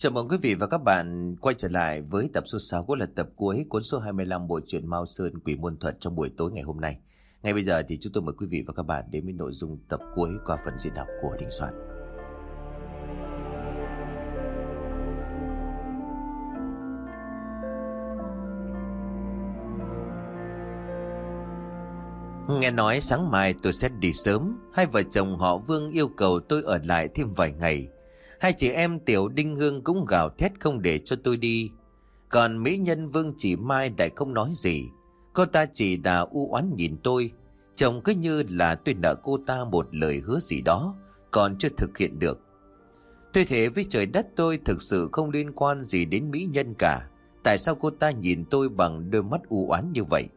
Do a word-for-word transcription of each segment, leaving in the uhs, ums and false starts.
Chào mừng quý vị và các bạn quay trở lại với tập số sáu, cũng là tập cuối cuốn số hai mươi lăm bộ truyện Mao Sơn Quỷ Môn Thuật trong buổi tối ngày hôm nay. Ngay bây giờ thì chúng tôi mời quý vị và các bạn đến với nội dung tập cuối qua phần diễn đọc của Đình Soạn. Nghe nói sáng mai tôi sẽ đi sớm. Hai vợ chồng họ Vương yêu cầu tôi ở lại thêm vài ngày. Hai chị em Tiểu Đinh Hương cũng gào thét không để cho tôi đi. Còn mỹ nhân Vương Chỉ Mai lại không nói gì. Cô ta chỉ đã u oán nhìn tôi. Chồng cứ như là tôi nợ cô ta một lời hứa gì đó, còn chưa thực hiện được. Tôi thề với trời đất tôi thực sự không liên quan gì đến mỹ nhân cả. Tại sao cô ta nhìn tôi bằng đôi mắt u oán như vậy?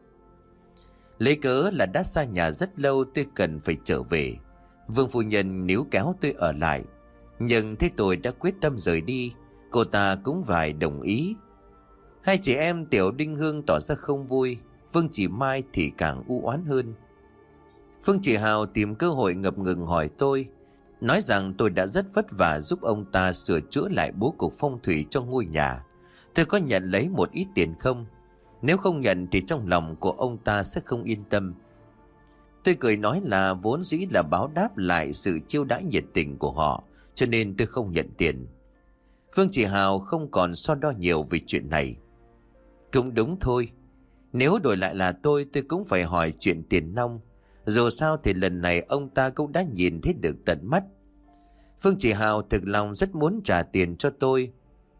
Lấy cớ là đã xa nhà rất lâu, tôi cần phải trở về. Vương phu nhân níu kéo tôi ở lại. Nhưng thấy tôi đã quyết tâm rời đi, cô ta cũng phải đồng ý. Hai chị em Tiểu Đinh Hương tỏ ra không vui, Vương Chỉ Mai thì càng u oán hơn. Phương Chỉ Hào tìm cơ hội ngập ngừng hỏi tôi, nói rằng tôi đã rất vất vả giúp ông ta sửa chữa lại bố cục phong thủy cho ngôi nhà. Tôi có nhận lấy một ít tiền không? Nếu không nhận thì trong lòng của ông ta sẽ không yên tâm. Tôi cười nói là vốn dĩ là báo đáp lại sự chiêu đãi nhiệt tình của họ, cho nên tôi không nhận tiền. Phương Chỉ Hào không còn so đo nhiều về chuyện này. Cũng đúng thôi, nếu đổi lại là tôi, tôi cũng phải hỏi chuyện tiền nong. Dù sao thì lần này ông ta cũng đã nhìn thấy được tận mắt. Phương Chỉ Hào thực lòng rất muốn trả tiền cho tôi,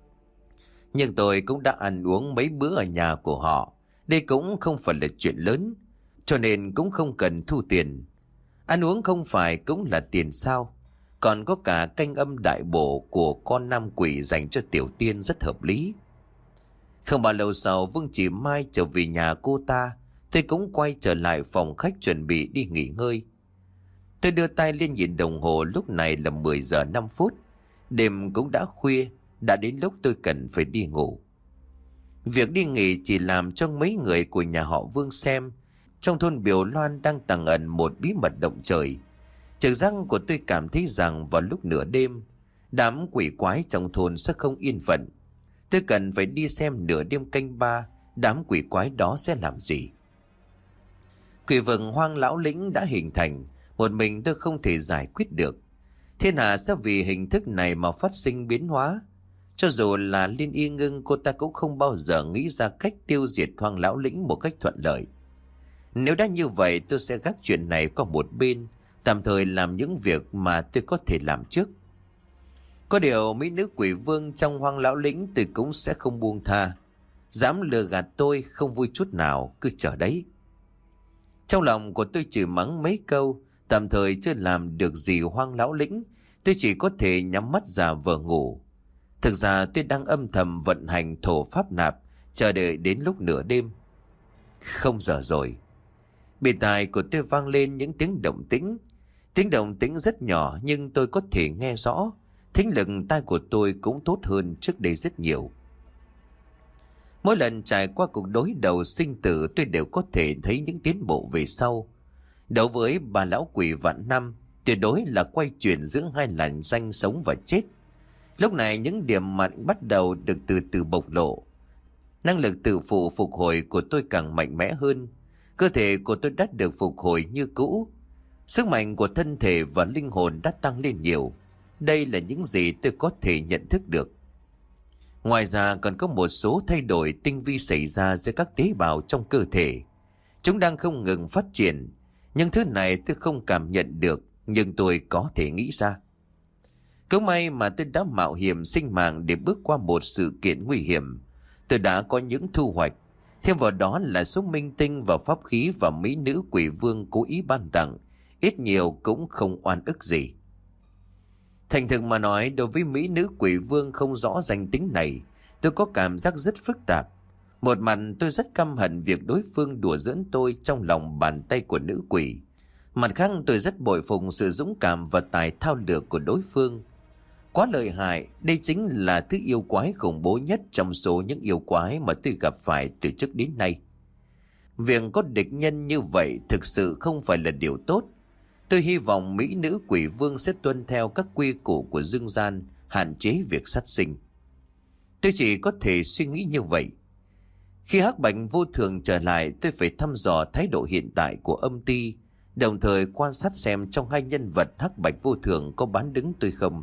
nhưng tôi cũng đã ăn uống mấy bữa ở nhà của họ. Đây cũng không phải là chuyện lớn, cho nên cũng không cần thu tiền. Ăn uống không phải cũng là tiền sao? Còn có cả canh âm đại bổ của con nam quỷ dành cho Tiểu Tiên rất hợp lý. Không bao lâu sau, Vương Chỉ Mai trở về nhà cô ta. Tôi cũng quay trở lại phòng khách chuẩn bị đi nghỉ ngơi. Tôi đưa tay lên nhìn đồng hồ, lúc này là mười giờ năm phút. Đêm cũng đã khuya, đã đến lúc tôi cần phải đi ngủ. Việc đi nghỉ chỉ làm cho mấy người của nhà họ Vương xem. Trong thôn Biểu Loan đang tàng ẩn một bí mật động trời. Trực giác của tôi cảm thấy rằng vào lúc nửa đêm, đám quỷ quái trong thôn sẽ không yên phận. Tôi cần phải đi xem nửa đêm canh ba, đám quỷ quái đó sẽ làm gì. Quỷ vực Hoang Lão Lĩnh đã hình thành, một mình tôi không thể giải quyết được. Thiên hạ sẽ vì hình thức này mà phát sinh biến hóa. Cho dù là Liên Y Ngưng, cô ta cũng không bao giờ nghĩ ra cách tiêu diệt Hoang Lão Lĩnh một cách thuận lợi. Nếu đã như vậy, tôi sẽ gác chuyện này qua một bên, tạm thời làm những việc mà tôi có thể làm trước. Có điều mỹ nữ quỷ vương trong Hoang Lão Lĩnh tôi cũng sẽ không buông tha. Dám lừa gạt tôi không vui chút nào, cứ chờ đấy. Trong lòng của tôi chửi mắng mấy câu, tạm thời chưa làm được gì Hoang Lão Lĩnh, tôi chỉ có thể nhắm mắt giả vờ ngủ. Thực ra tôi đang âm thầm vận hành thổ pháp nạp, chờ đợi đến lúc nửa đêm. Không giờ rồi. Bên tai của tôi vang lên những tiếng động tĩnh. Tiếng động tĩnh rất nhỏ nhưng tôi có thể nghe rõ. Thính lực tai của tôi cũng tốt hơn trước đây rất nhiều. Mỗi lần trải qua cuộc đối đầu sinh tử, tôi đều có thể thấy những tiến bộ về sau. Đấu với bà lão quỷ vạn năm, tuyệt đối là quay chuyển giữa hai làn danh sống và chết. Lúc này những điểm mạnh bắt đầu được từ từ bộc lộ. Năng lực tự phụ phục hồi của tôi càng mạnh mẽ hơn. Cơ thể của tôi đã được phục hồi như cũ. Sức mạnh của thân thể và linh hồn đã tăng lên nhiều. Đây là những gì tôi có thể nhận thức được. Ngoài ra còn có một số thay đổi tinh vi xảy ra giữa các tế bào trong cơ thể. Chúng đang không ngừng phát triển. Nhưng thứ này tôi không cảm nhận được, nhưng tôi có thể nghĩ ra. Cứ may mà tôi đã mạo hiểm sinh mạng để bước qua một sự kiện nguy hiểm. Tôi đã có những thu hoạch. Thêm vào đó là số minh tinh và pháp khí và mỹ nữ quỷ vương cố ý ban tặng. Ít nhiều cũng không oan ức gì. Thành thực mà nói, đối với mỹ nữ quỷ vương không rõ danh tính này, tôi có cảm giác rất phức tạp. Một mặt tôi rất căm hận việc đối phương đùa giỡn tôi trong lòng bàn tay của nữ quỷ. Mặt khác tôi rất bội phục sự dũng cảm và tài thao lược của đối phương. Quá lợi hại, đây chính là thứ yêu quái khủng bố nhất trong số những yêu quái mà tôi gặp phải từ trước đến nay. Việc có địch nhân như vậy thực sự không phải là điều tốt. Tôi hy vọng mỹ nữ quỷ vương sẽ tuân theo các quy củ của dương gian, hạn chế việc sát sinh. Tôi chỉ có thể suy nghĩ như vậy. Khi hắc bạch vô thường trở lại, tôi phải thăm dò thái độ hiện tại của âm ty, đồng thời quan sát xem trong hai nhân vật hắc bạch vô thường có bán đứng tôi không.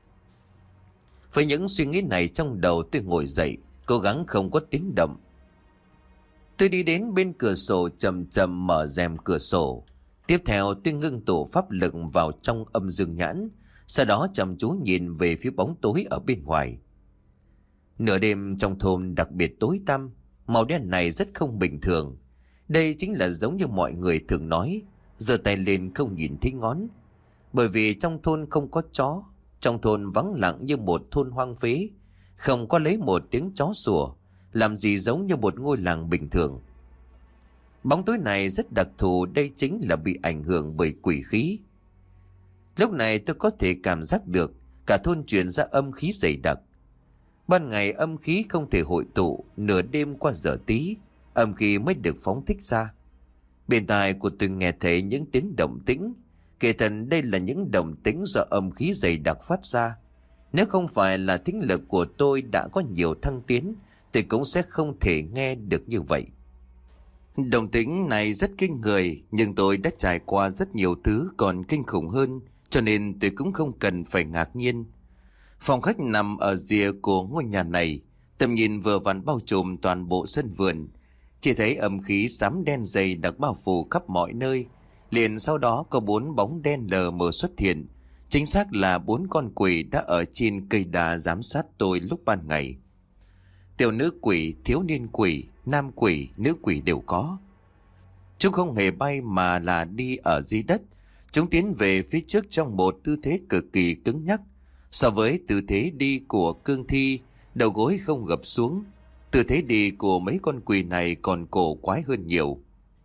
Với những suy nghĩ này trong đầu, tôi ngồi dậy, cố gắng không có tiếng động. Tôi đi đến bên cửa sổ, chậm chậm mở rèm cửa sổ. Tiếp theo tôi ngưng tụ pháp lực vào trong âm dương nhãn, sau đó chăm chú nhìn về phía bóng tối ở bên ngoài. Nửa đêm trong thôn đặc biệt tối tăm, màu đen này rất không bình thường. Đây chính là giống như mọi người thường nói, giơ tay lên không nhìn thấy ngón. Bởi vì trong thôn không có chó, trong thôn vắng lặng như một thôn hoang phế, không có lấy một tiếng chó sủa, làm gì giống như một ngôi làng bình thường. Bóng tối này rất đặc thù, đây chính là bị ảnh hưởng bởi quỷ khí. Lúc này tôi có thể cảm giác được cả thôn truyền ra âm khí dày đặc. Ban ngày âm khí không thể hội tụ, nửa đêm qua giờ tí, âm khí mới được phóng thích ra. Bên tai của tôi nghe thấy những tiếng động tĩnh, kể thần đây là những động tĩnh do âm khí dày đặc phát ra. Nếu không phải là thính lực của tôi đã có nhiều thăng tiến, thì cũng sẽ không thể nghe được như vậy. Động tĩnh này rất kinh người, nhưng tôi đã trải qua rất nhiều thứ còn kinh khủng hơn, cho nên tôi cũng không cần phải ngạc nhiên. Phòng khách nằm ở rìa của ngôi nhà này, tầm nhìn vừa vặn bao trùm toàn bộ sân vườn. Chỉ thấy âm khí xám đen dày đặc bao phủ khắp mọi nơi. Liền sau đó có bốn bóng đen lờ mờ xuất hiện. Chính xác là bốn con quỷ đã ở trên cây đà giám sát tôi lúc ban ngày. Tiểu nữ quỷ, thiếu niên quỷ, nam quỷ, nữ quỷ đều có. Chúng không hề bay mà là đi ở dưới đất. Chúng tiến về phía trước trong một tư thế cực kỳ cứng nhắc. So với tư thế đi của cương thi, đầu gối không gập xuống, tư thế đi của mấy con quỷ này còn cổ quái hơn nhiều.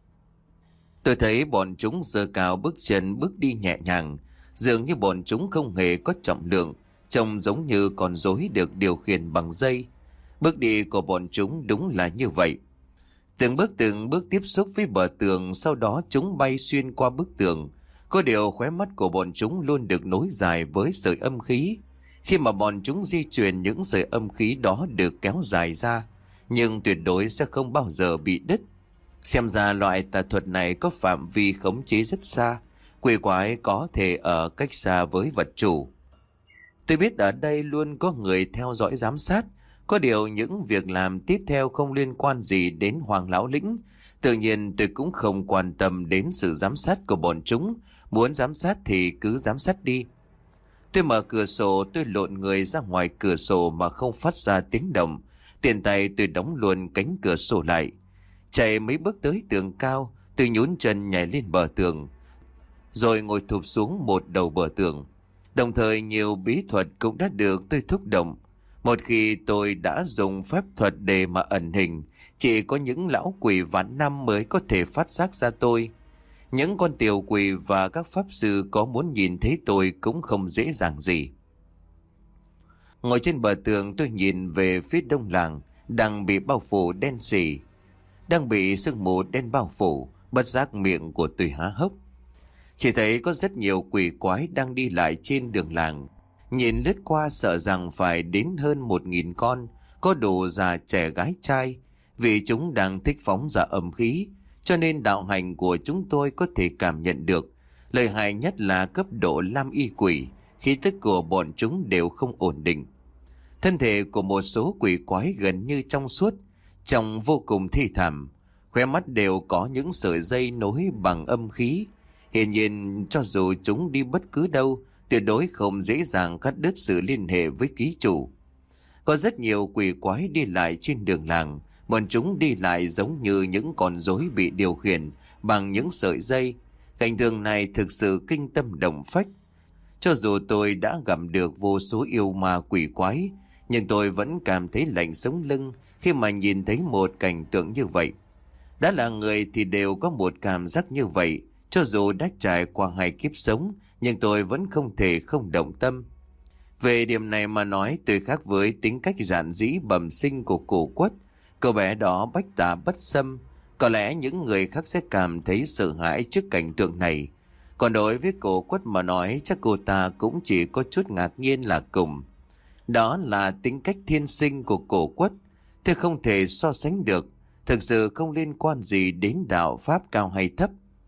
Tôi thấy bọn chúng giơ cao bước chân bước đi nhẹ nhàng, dường như bọn chúng không hề có trọng lượng, trông giống như con rối được điều khiển bằng dây. Bước đi của bọn chúng đúng là như vậy. Từng bước từng bước tiếp xúc với bờ tường, sau đó chúng bay xuyên qua bức tường. Có điều khóe mắt của bọn chúng luôn được nối dài với sợi âm khí. Khi mà bọn chúng di chuyển, những sợi âm khí đó được kéo dài ra, nhưng tuyệt đối sẽ không bao giờ bị đứt. Xem ra loại tà thuật này có phạm vi khống chế rất xa, quỷ quái có thể ở cách xa với vật chủ. Tôi biết ở đây luôn có người theo dõi giám sát, có điều những việc làm tiếp theo không liên quan gì đến Hoàng Lão Lĩnh. Tự nhiên tôi cũng không quan tâm đến sự giám sát của bọn chúng, muốn giám sát thì cứ giám sát đi. Tôi mở cửa sổ, tôi lộn người ra ngoài cửa sổ mà không phát ra tiếng động. Tiện tay tôi đóng luôn cánh cửa sổ lại. Chạy mấy bước tới tường cao, tôi nhún chân nhảy lên bờ tường, rồi ngồi thụp xuống một đầu bờ tường. Đồng thời nhiều bí thuật cũng đã được tôi thúc động. Một khi tôi đã dùng phép thuật để mà ẩn hình, chỉ có những lão quỷ vạn năm mới có thể phát giác ra tôi. Những con tiểu quỷ và các pháp sư có muốn nhìn thấy tôi cũng không dễ dàng gì. Ngồi trên bờ tường, tôi nhìn về phía đông làng, đang bị bao phủ đen sì, đang bị sương mù đen bao phủ. Bất giác miệng của tôi há hốc. Chỉ thấy có rất nhiều quỷ quái đang đi lại trên đường làng. Nhìn lướt qua sợ rằng phải đến hơn một nghìn con, có đủ già trẻ gái trai. Vì chúng đang thích phóng ra âm khí, cho nên đạo hành của chúng tôi có thể cảm nhận được. Lợi hại nhất là cấp độ lam y quỷ, khí tức của bọn chúng đều không ổn định. Thân thể của một số quỷ quái gần như trong suốt, trông vô cùng thi thảm. Khóe mắt đều có những sợi dây nối bằng âm khí. Hiển nhiên cho dù chúng đi bất cứ đâu, tuyệt đối không dễ dàng cắt đứt sự liên hệ với ký chủ. Có rất nhiều quỷ quái đi lại trên đường làng, bọn chúng đi lại giống như những con rối bị điều khiển bằng những sợi dây. Cảnh tượng này thực sự kinh tâm động phách. Cho dù tôi đã gặp được vô số yêu ma quỷ quái, nhưng tôi vẫn cảm thấy lạnh sống lưng khi mà nhìn thấy một cảnh tượng như vậy. Đã là người thì đều có một cảm giác như vậy. Cho dù đã trải qua hai kiếp sống, nhưng tôi vẫn không thể không động tâm. Về điểm này mà nói, tôi khác với tính cách giản dĩ bẩm sinh của Cổ Quất. Cô bé đó bách tà bất xâm. Có lẽ những người khác sẽ cảm thấy sợ hãi trước cảnh tượng này. Còn đối với Cổ Quất mà nói, chắc cô ta cũng chỉ có chút ngạc nhiên là cùng. Đó là tính cách thiên sinh của cổ quất. Tôi không thể so sánh được. Thực sự không liên quan gì đến đạo pháp cao hay thấp.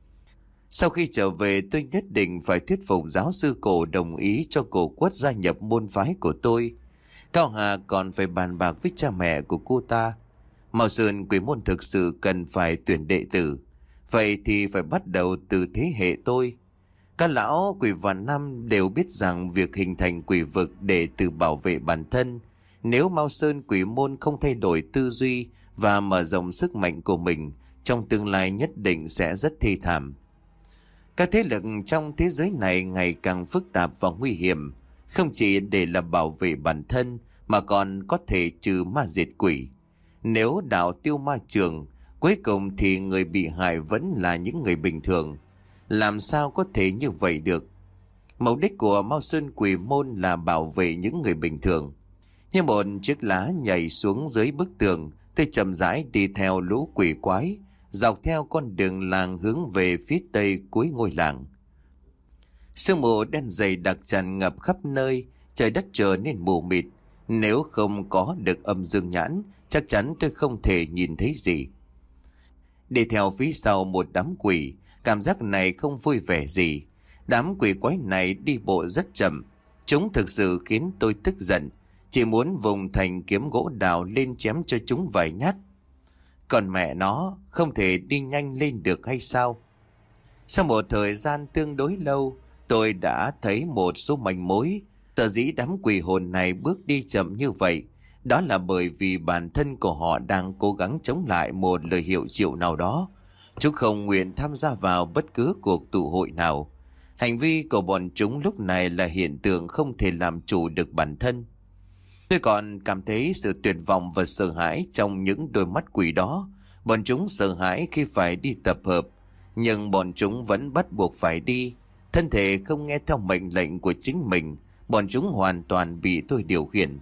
Sau khi trở về, tôi nhất định phải thuyết phục giáo sư cổ đồng ý cho cổ quất gia nhập môn phái của tôi. Cao Hà còn phải bàn bạc với cha mẹ của cô ta. Mao Sơn Quỷ môn thực sự cần phải tuyển đệ tử. Vậy thì phải bắt đầu từ thế hệ tôi. Các lão quỷ vạn năm đều biết rằng việc hình thành quỷ vực để tự bảo vệ bản thân. Nếu Mao Sơn Quỷ môn không thay đổi tư duy và mở rộng sức mạnh của mình, trong tương lai nhất định sẽ rất thê thảm. Các thế lực trong thế giới này ngày càng phức tạp và nguy hiểm, không chỉ để là bảo vệ bản thân mà còn có thể trừ ma diệt quỷ. Nếu đạo tiêu ma trường, cuối cùng thì người bị hại vẫn là những người bình thường. Làm sao có thể như vậy được? Mục đích của Mao Sơn Quỷ môn là bảo vệ những người bình thường. Như một chiếc lá nhảy xuống dưới bức tường, tôi chậm rãi đi theo lũ quỷ quái, dọc theo con đường làng hướng về phía tây cuối ngôi làng. Sương mù đen dày đặc tràn ngập khắp nơi, trời đất trở nên mù mịt. Nếu không có được âm dương nhãn, chắc chắn tôi không thể nhìn thấy gì. Đi theo phía sau một đám quỷ, cảm giác này không vui vẻ gì. Đám quỷ quái này đi bộ rất chậm, chúng thực sự khiến tôi tức giận, chỉ muốn vùng thành kiếm gỗ đào lên chém cho chúng vài nhát. Còn mẹ nó, không thể đi nhanh lên được hay sao? Sau một thời gian tương đối lâu, tôi đã thấy một số manh mối. Sở dĩ đám quỷ hồn này bước đi chậm như vậy, đó là bởi vì bản thân của họ đang cố gắng chống lại một lời hiệu triệu nào đó. Chúng không nguyện tham gia vào bất cứ cuộc tụ hội nào. Hành vi của bọn chúng lúc này là hiện tượng không thể làm chủ được bản thân. Tôi còn cảm thấy sự tuyệt vọng và sợ hãi trong những đôi mắt quỷ đó. Bọn chúng sợ hãi khi phải đi tập hợp, nhưng bọn chúng vẫn bắt buộc phải đi. Thân thể không nghe theo mệnh lệnh của chính mình, bọn chúng hoàn toàn bị tôi điều khiển.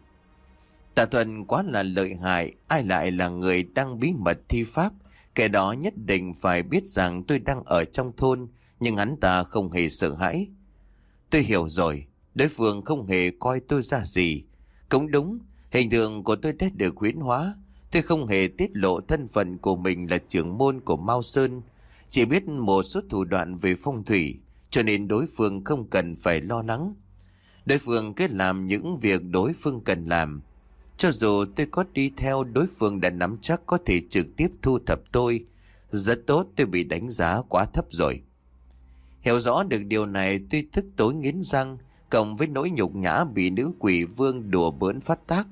Tà Thuần quá là lợi hại, ai lại là người đang bí mật thi pháp. Kẻ đó nhất định phải biết rằng tôi đang ở trong thôn, nhưng hắn ta không hề sợ hãi. Tôi hiểu rồi, đối phương không hề coi tôi ra gì. Cũng đúng, hình tượng của tôi đã được huyễn hóa. Tôi không hề tiết lộ thân phận của mình là trưởng môn của Mao Sơn, chỉ biết một số thủ đoạn về phong thủy, cho nên đối phương không cần phải lo lắng. Đối phương cứ làm những việc đối phương cần làm. Cho dù tôi có đi theo, đối phương đã nắm chắc có thể trực tiếp thu thập tôi. Rất tốt, tôi bị đánh giá quá thấp rồi. Hiểu rõ được điều này, tôi tức tối nghiến răng, cộng với nỗi nhục nhã bị nữ quỷ vương đùa bỡn phát tác.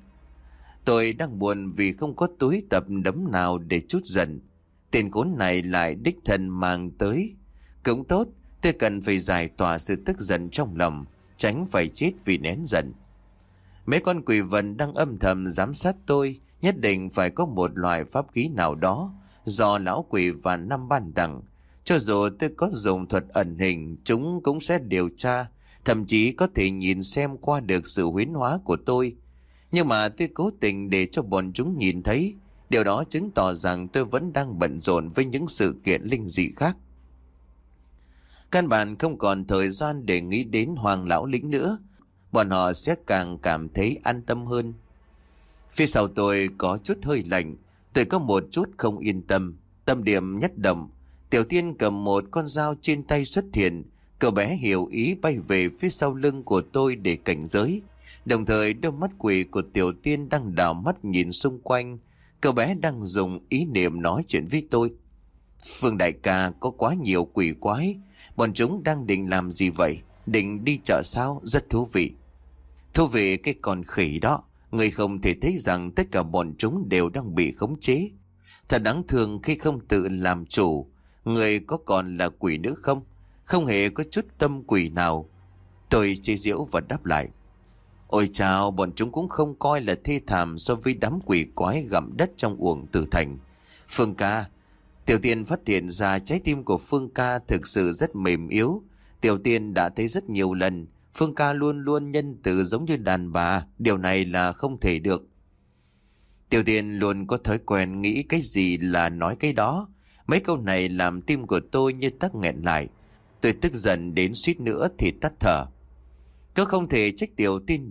Tôi đang buồn vì không có túi tập đấm nào để trút giận. Tên khốn này lại đích thân mang tới. Cũng tốt, tôi cần phải giải tỏa sự tức giận trong lòng, tránh phải chết vì nén giận. Mấy con quỷ vần đang âm thầm giám sát tôi, nhất định phải có một loại pháp khí nào đó do lão quỷ và năm ban tặng. Cho dù tôi có dùng thuật ẩn hình, chúng cũng sẽ điều tra, thậm chí có thể nhìn xem qua được sự huyễn hóa của tôi. Nhưng mà tôi cố tình để cho bọn chúng nhìn thấy, điều đó chứng tỏ rằng tôi vẫn đang bận rộn với những sự kiện linh dị khác. Căn bản không còn thời gian để nghĩ đến Hoàng lão lĩnh nữa, bọn họ sẽ càng cảm thấy an tâm hơn. Phía sau tôi có chút hơi lạnh, tôi có một chút không yên tâm. Tâm điểm nhất động, Tiểu Tiên cầm một con dao trên tay xuất hiện. Cậu bé hiểu ý bay về phía sau lưng của tôi để cảnh giới. Đồng thời đôi mắt quỷ của Tiểu Tiên đang đảo mắt nhìn xung quanh. Cậu bé đang dùng ý niệm nói chuyện với tôi. Phương đại ca, có quá nhiều quỷ quái, bọn chúng đang định làm gì vậy? Định đi chợ sao? Rất thú vị. Thú vị cái con khỉ đó. Người không thể thấy rằng tất cả bọn chúng đều đang bị khống chế. Thật đáng thương khi không tự làm chủ. Người có còn là quỷ nữa không? Không hề có chút tâm quỷ nào. Tôi chế giễu và đáp lại. Ôi chào, bọn chúng cũng không coi là thê thảm so với đám quỷ quái gặm đất trong uổng tử thành. Phương ca. Tiểu Tiên phát hiện ra trái tim của Phương ca thực sự rất mềm yếu. Tiểu Tiên đã thấy rất nhiều lần Phương ca luôn luôn nhân từ giống như đàn bà. Điều này là không thể được. Tiểu Tiên luôn có thói quen nghĩ cái gì là nói cái đó. Mấy câu này làm tim của tôi như tắc nghẹn lại. Tôi tức giận đến suýt nữa thì tắt thở. Tôi không thể trách Tiểu Tiên được.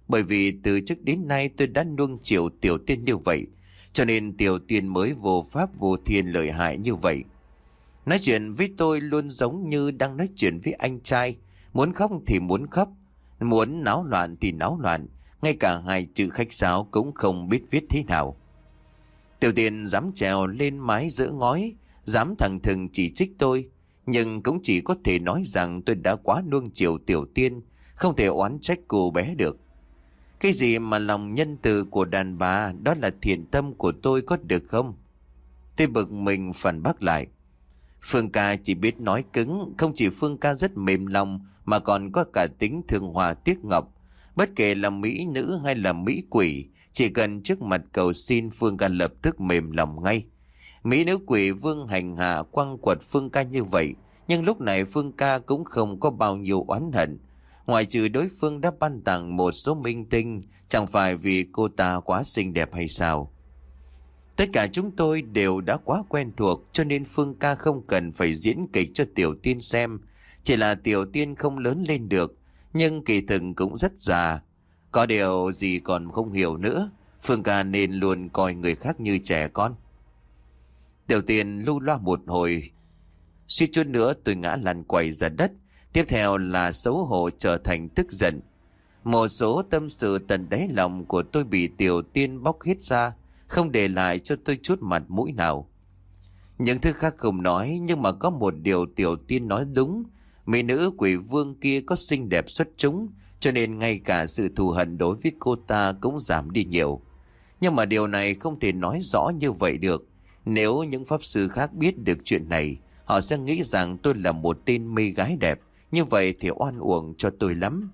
Bởi vì từ trước đến nay tôi đã nuông chiều Tiểu Tiên như vậy, cho nên Tiểu Tiên mới vô pháp vô thiên lợi hại như vậy. Nói chuyện với tôi luôn giống như đang nói chuyện với anh trai. Muốn khóc thì muốn khóc, muốn náo loạn thì náo loạn. Ngay cả hai chữ khách sáo cũng không biết viết thế nào. Tiểu Tiên dám trèo lên mái giỡ ngói, dám thẳng thừng chỉ trích tôi. Nhưng cũng chỉ có thể nói rằng tôi đã quá nuông chiều Tiểu Tiên, không thể oán trách cô bé được. Cái gì mà lòng nhân từ của đàn bà, đó là thiện tâm của tôi có được không? Tôi bực mình phản bác lại. Phương ca chỉ biết nói cứng, không chỉ Phương ca rất mềm lòng mà còn có cả tính thương hòa tiếc ngọc. Bất kể là mỹ nữ hay là mỹ quỷ, chỉ cần trước mặt cầu xin Phương ca lập tức mềm lòng ngay. Mỹ nữ quỷ vương hành hạ quăng quật Phương ca như vậy, nhưng lúc này Phương ca cũng không có bao nhiêu oán hận. Ngoại trừ đối phương đã ban tặng một số minh tinh, chẳng phải vì cô ta quá xinh đẹp hay sao? Tất cả chúng tôi đều đã quá quen thuộc, cho nên Phương ca không cần phải diễn kịch cho Tiểu Tiên xem. Chỉ là Tiểu Tiên không lớn lên được, nhưng kỳ thực cũng rất già. Có điều gì còn không hiểu nữa, Phương ca nên luôn coi người khác như trẻ con. Tiểu Tiên lưu loa một hồi, suýt chút nữa tôi ngã lăn quay ra đất. Tiếp theo là xấu hổ trở thành tức giận. Một số tâm sự tận đáy lòng của tôi bị Tiểu Tiên bóc hết ra, không để lại cho tôi chút mặt mũi nào. Những thứ khác không nói, nhưng mà có một điều Tiểu Tiên nói đúng. Mỹ nữ quỷ vương kia có xinh đẹp xuất chúng, cho nên ngay cả sự thù hận đối với cô ta cũng giảm đi nhiều. Nhưng mà điều này không thể nói rõ như vậy được. Nếu những pháp sư khác biết được chuyện này, họ sẽ nghĩ rằng tôi là một tên mê gái đẹp. Như vậy thì oan uổng cho tôi lắm.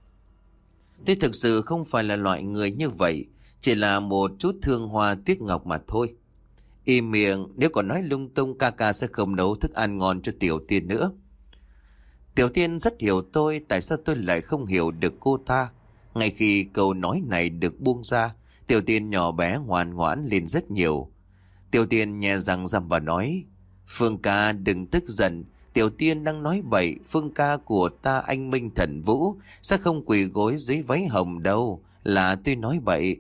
Tôi thực sự không phải là loại người như vậy, chỉ là một chút thương hoa tiếc ngọc mà thôi. Im miệng, nếu còn nói lung tung ca ca sẽ không nấu thức ăn ngon cho Tiểu Tiên nữa. Tiểu Tiên rất hiểu tôi, tại sao tôi lại không hiểu được cô ta. Ngay khi câu nói này được buông ra, Tiểu Tiên nhỏ bé ngoan ngoãn lên rất nhiều. Tiểu Tiên nhè răng răm và nói, Phương ca đừng tức giận, Tiểu Tiên đang nói bậy, Phương ca của ta anh Minh Thần Vũ sẽ không quỳ gối dưới váy hồng đâu, là tôi nói bậy.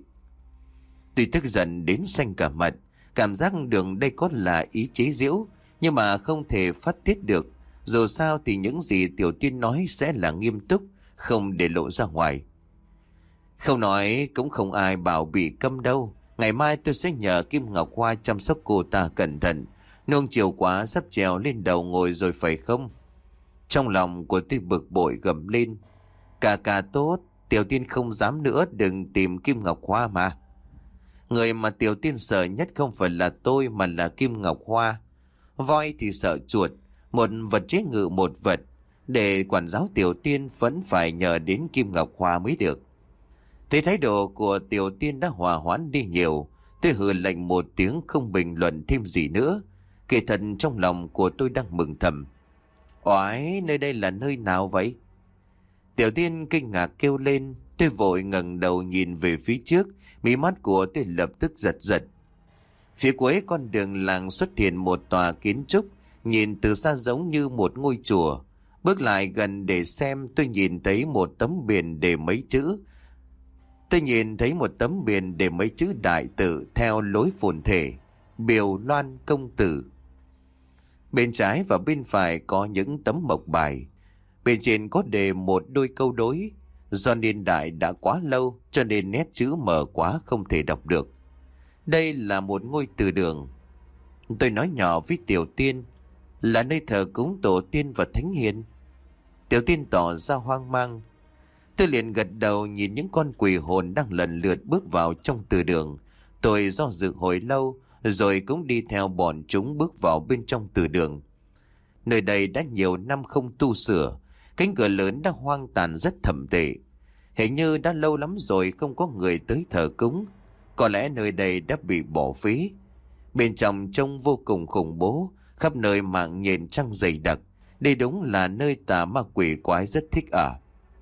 Tôi tức giận đến xanh cả mặt, cảm giác đường đây có là ý chế giễu, nhưng mà không thể phát tiết được. Dù sao thì những gì Tiểu Tiên nói sẽ là nghiêm túc, không để lộ ra ngoài. Không nói cũng không ai bảo bị câm đâu. Ngày mai tôi sẽ nhờ Kim Ngọc Hoa chăm sóc cô ta cẩn thận. Nuông chiều quá sắp trèo lên đầu ngồi rồi phải không? Trong lòng của tôi bực bội gầm lên. Cả cả tốt, Tiểu Tiên không dám nữa, đừng tìm Kim Ngọc Hoa mà. Người mà Tiểu Tiên sợ nhất không phải là tôi mà là Kim Ngọc Hoa. Voi thì sợ chuột, một vật chế ngự một vật. Để quản giáo Tiểu Tiên vẫn phải nhờ đến Kim Ngọc Hoa mới được. Thấy thái độ của Tiểu Tiên đã hòa hoãn đi nhiều, tôi hừ lạnh một tiếng không bình luận thêm gì nữa. Kỳ thật trong lòng của tôi đang mừng thầm. Oái, nơi đây là nơi nào vậy? Tiểu Tiên kinh ngạc kêu lên. Tôi vội ngẩng đầu nhìn về phía trước, mí mắt của tôi lập tức giật giật. Phía cuối con đường làng xuất hiện một tòa kiến trúc, nhìn từ xa giống như một ngôi chùa. Bước lại gần để xem, tôi nhìn thấy một tấm biển để mấy chữ. Tôi nhìn thấy một tấm biển để mấy chữ đại tự theo lối phồn thể. Biểu Loan công tử. Bên trái và bên phải có những tấm mộc bài. Bên trên có đề một đôi câu đối. Do niên đại đã quá lâu cho nên nét chữ mờ quá không thể đọc được. Đây là một ngôi từ đường. Tôi nói nhỏ với Tiểu Tiên, là nơi thờ cúng tổ tiên và thánh hiền. Tiểu Tiên tỏ ra hoang mang. Tôi liền gật đầu nhìn những con quỷ hồn đang lần lượt bước vào trong từ đường. Tôi do dự hồi lâu rồi cũng đi theo bọn chúng bước vào bên trong từ đường. Nơi đây đã nhiều năm không tu sửa, cánh cửa lớn đã hoang tàn rất thậm tệ. Hình như đã lâu lắm rồi không có người tới thờ cúng. Có lẽ nơi đây đã bị bỏ phí. Bên trong trông vô cùng khủng bố, khắp nơi mạng nhện trăng dày đặc. Đây đúng là nơi tà ma quỷ quái rất thích ở.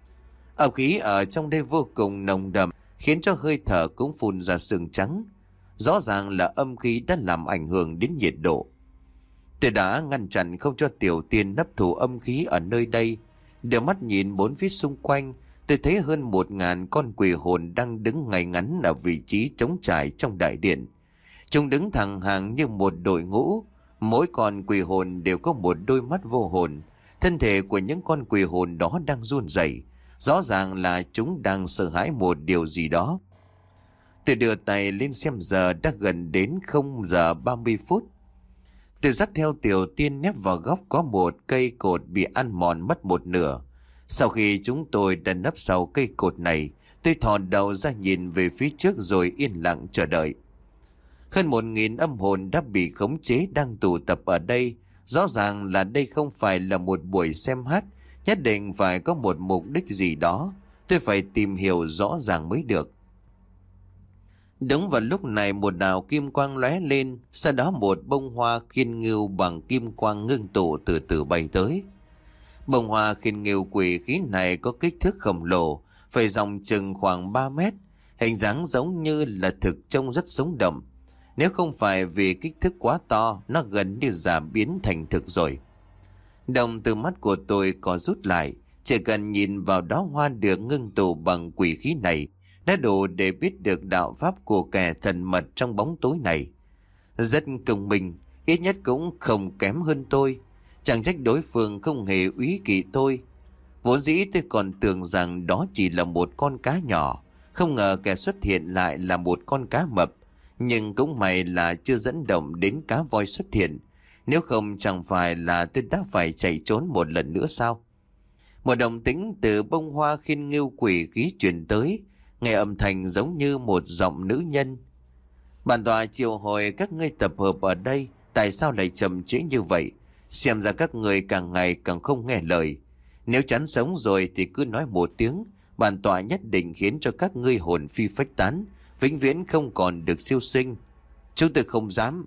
Ẩm khí ở trong đây vô cùng nồng đậm, khiến cho hơi thở cũng phun ra sương trắng. Rõ ràng là âm khí đã làm ảnh hưởng đến nhiệt độ. Tôi đã ngăn chặn không cho Tiểu Tiên hấp thụ âm khí ở nơi đây. Đưa mắt nhìn bốn phía xung quanh, tôi thấy hơn một ngàn con quỷ hồn đang đứng ngay ngắn ở vị trí trống trải trong đại điện. Chúng đứng thẳng hàng như một đội ngũ, mỗi con quỷ hồn đều có một đôi mắt vô hồn. Thân thể của những con quỷ hồn đó đang run rẩy, rõ ràng là chúng đang sợ hãi một điều gì đó. Tôi đưa tay lên xem giờ, đã gần đến không giờ ba mươi phút. Tôi dắt theo Tiểu Tiên nép vào góc có một cây cột bị ăn mòn mất một nửa. Sau khi chúng tôi đã nấp sau cây cột này, tôi thò đầu ra nhìn về phía trước rồi yên lặng chờ đợi. Hơn một nghìn âm hồn đã bị khống chế đang tụ tập ở đây. Rõ ràng là đây không phải là một buổi xem hát, nhất định phải có một mục đích gì đó. Tôi phải tìm hiểu rõ ràng mới được. Đúng vào lúc này một đạo kim quang lóe lên, sau đó một bông hoa khiên ngưu bằng kim quang ngưng tụ từ từ bay tới. Bông hoa khiên ngưu quỷ khí này có kích thước khổng lồ, phải rộng chừng khoảng ba mét, hình dáng giống như là thực, trông rất sống động. Nếu không phải vì kích thước quá to, nó gần như giả biến thành thực rồi. Đồng từ mắt của tôi có rút lại, chỉ cần nhìn vào đóa hoa được ngưng tụ bằng quỷ khí này đã đủ để biết được đạo pháp của kẻ thần mật trong bóng tối này. Rất công minh, ít nhất cũng không kém hơn tôi. Chẳng trách đối phương không hề úy kỵ tôi. Vốn dĩ tôi còn tưởng rằng đó chỉ là một con cá nhỏ, không ngờ kẻ xuất hiện lại là một con cá mập. Nhưng cũng may là chưa dẫn động đến cá voi xuất hiện, nếu không chẳng phải là tôi đã phải chạy trốn một lần nữa sao? Một động tĩnh từ bông hoa khiên ngưu quỷ khí truyền tới, nghe âm thanh giống như một giọng nữ nhân. Bản tọa triệu hồi các ngươi tập hợp ở đây, tại sao lại chậm trễ như vậy? Xem ra các ngươi càng ngày càng không nghe lời. Nếu chán sống rồi thì cứ nói một tiếng, bản tọa nhất định khiến cho các ngươi hồn phi phách tán, vĩnh viễn không còn được siêu sinh. Chúng tôi không dám.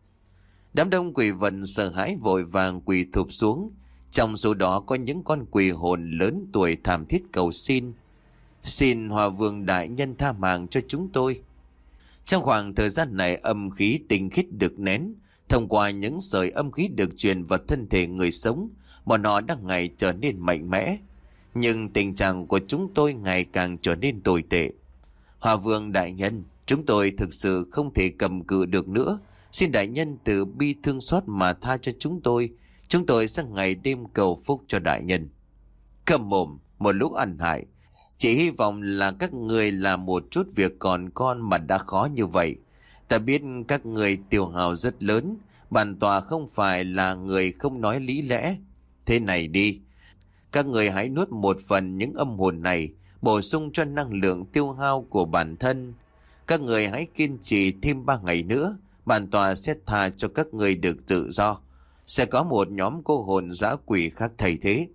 Đám đông quỷ vật sợ hãi vội vàng quỳ thụp xuống. Trong số đó có những con quỷ hồn lớn tuổi thảm thiết cầu xin: xin Hòa Vương đại nhân tha mạng cho chúng tôi. Trong khoảng thời gian này, âm khí tinh khiết được nén. Thông qua những sợi âm khí được truyền vào thân thể người sống, bọn họ đang ngày trở nên mạnh mẽ. Nhưng tình trạng của chúng tôi ngày càng trở nên tồi tệ. Hòa Vương đại nhân, chúng tôi thực sự không thể cầm cự được nữa. Xin đại nhân từ bi thương xót mà tha cho chúng tôi. Chúng tôi sẽ ngày đêm cầu phúc cho đại nhân. Cầm mồm, một lúc ăn hại. Chỉ hy vọng là các người làm một chút việc còn con mà đã khó như vậy. Ta biết các người tiêu hao rất lớn. Bản tọa không phải là người không nói lý lẽ. Thế này đi, các người hãy nuốt một phần những âm hồn này, bổ sung cho năng lượng tiêu hao của bản thân. Các người hãy kiên trì thêm ba ngày nữa, bản tọa sẽ tha cho các người được tự do. Sẽ có một nhóm cô hồn dã quỷ khác thay thế.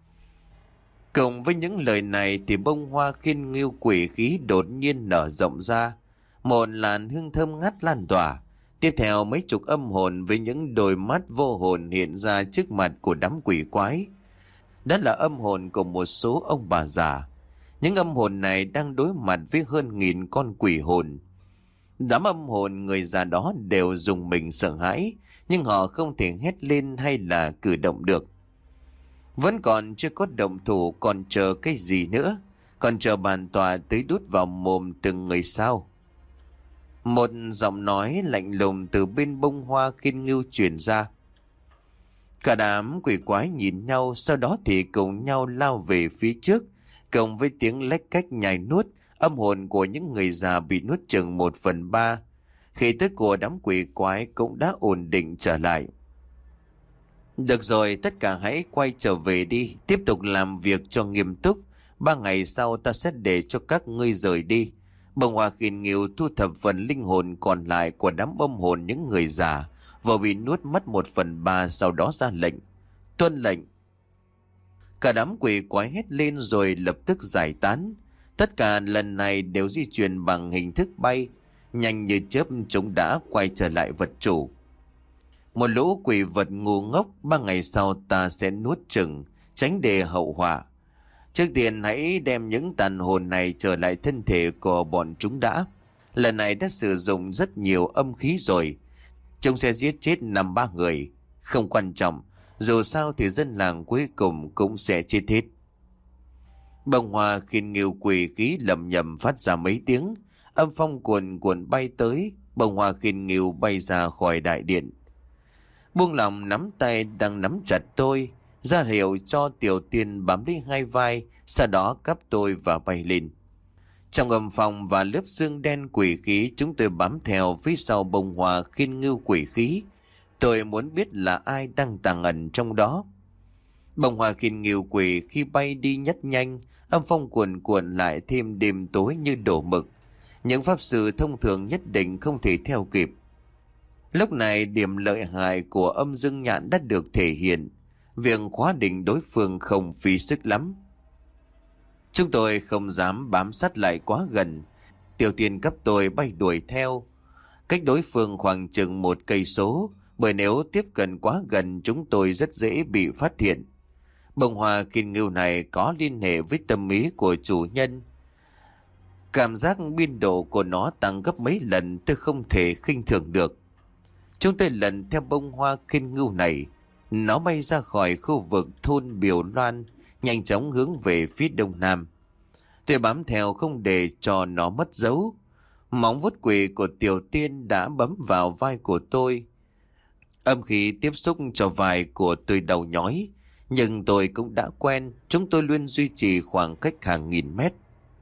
Cùng với những lời này thì bông hoa khiên ngưu quỷ khí đột nhiên nở rộng ra. Một làn hương thơm ngát lan tỏa. Tiếp theo mấy chục âm hồn với những đôi mắt vô hồn hiện ra trước mặt của đám quỷ quái. Đó là âm hồn của một số ông bà già. Những âm hồn này đang đối mặt với hơn nghìn con quỷ hồn. Đám âm hồn người già đó đều dùng mình sợ hãi, nhưng họ không thể hét lên hay là cử động được. Vẫn còn chưa có động thủ, còn chờ cái gì nữa? Còn chờ bản tọa tới đút vào mồm từng người sao? Một giọng nói lạnh lùng từ bên bông hoa khiên ngưu truyền ra. Cả đám quỷ quái nhìn nhau, sau đó thì cùng nhau lao về phía trước. Cộng với tiếng lách cách nhai nuốt, âm hồn của những người già bị nuốt chừng một phần ba. Khí tức của đám quỷ quái cũng đã ổn định trở lại. Được rồi, tất cả hãy quay trở về đi, tiếp tục làm việc cho nghiêm túc. Ba ngày sau ta sẽ để cho các ngươi rời đi. Bông hoa khiên ngưu thu thập phần linh hồn còn lại của đám âm hồn những người già, vừa bị nuốt mất một phần ba, sau đó ra lệnh: tuân lệnh. Cả đám quỷ quái hét lên rồi lập tức giải tán. Tất cả lần này đều di chuyển bằng hình thức bay. Nhanh như chớp chúng đã quay trở lại vật chủ. Một lũ quỷ vật ngu ngốc, ba ngày sau ta sẽ nuốt chửng, tránh để hậu họa. Trước tiên hãy đem những tàn hồn này trở lại thân thể của bọn chúng đã. Lần này đã sử dụng rất nhiều âm khí rồi. Chúng sẽ giết chết năm ba người. Không quan trọng, dù sao thì dân làng cuối cùng cũng sẽ chết hết. Bông hoa khiên nghiêu quỷ khí lầm nhầm phát ra mấy tiếng, âm phong cuồn cuộn bay tới, bông hoa khiên nghiêu bay ra khỏi đại điện. Buông lòng nắm tay đang nắm chặt tôi, ra hiệu cho Tiểu Tiên bám lấy hai vai, sau đó cắp tôi và bay lên. Trong âm phong và lớp sương đen quỷ khí, chúng tôi bám theo phía sau bông hoa khiên ngưu quỷ khí. Tôi muốn biết là ai đang tàng ẩn trong đó. Bông hoa khiên ngưu quỷ khi bay đi nhất nhanh, âm phong cuồn cuộn lại thêm đêm tối như đổ mực. Những pháp sư thông thường nhất định không thể theo kịp. Lúc này điểm lợi hại của âm dương nhãn đã được thể hiện. Việc khóa định đối phương không phí sức lắm. Chúng tôi không dám bám sát lại quá gần. Tiểu Tiên cấp tôi bay đuổi theo. Cách đối phương khoảng chừng một cây số, bởi nếu tiếp cận quá gần chúng tôi rất dễ bị phát hiện. Bông hoa khiên ngưu này có liên hệ với tâm ý của chủ nhân. Cảm giác biên độ của nó tăng gấp mấy lần tôi không thể khinh thường được. Chúng tôi lần theo bông hoa khiên ngưu này. Nó bay ra khỏi khu vực thôn Biểu Loan, nhanh chóng hướng về phía đông nam. Tôi bám theo không để cho nó mất dấu. Móng vuốt quỷ của Tiểu Tiên đã bấm vào vai của tôi. Âm khí tiếp xúc cho vai của tôi đau nhói, nhưng tôi cũng đã quen, chúng tôi luôn duy trì khoảng cách hàng nghìn mét.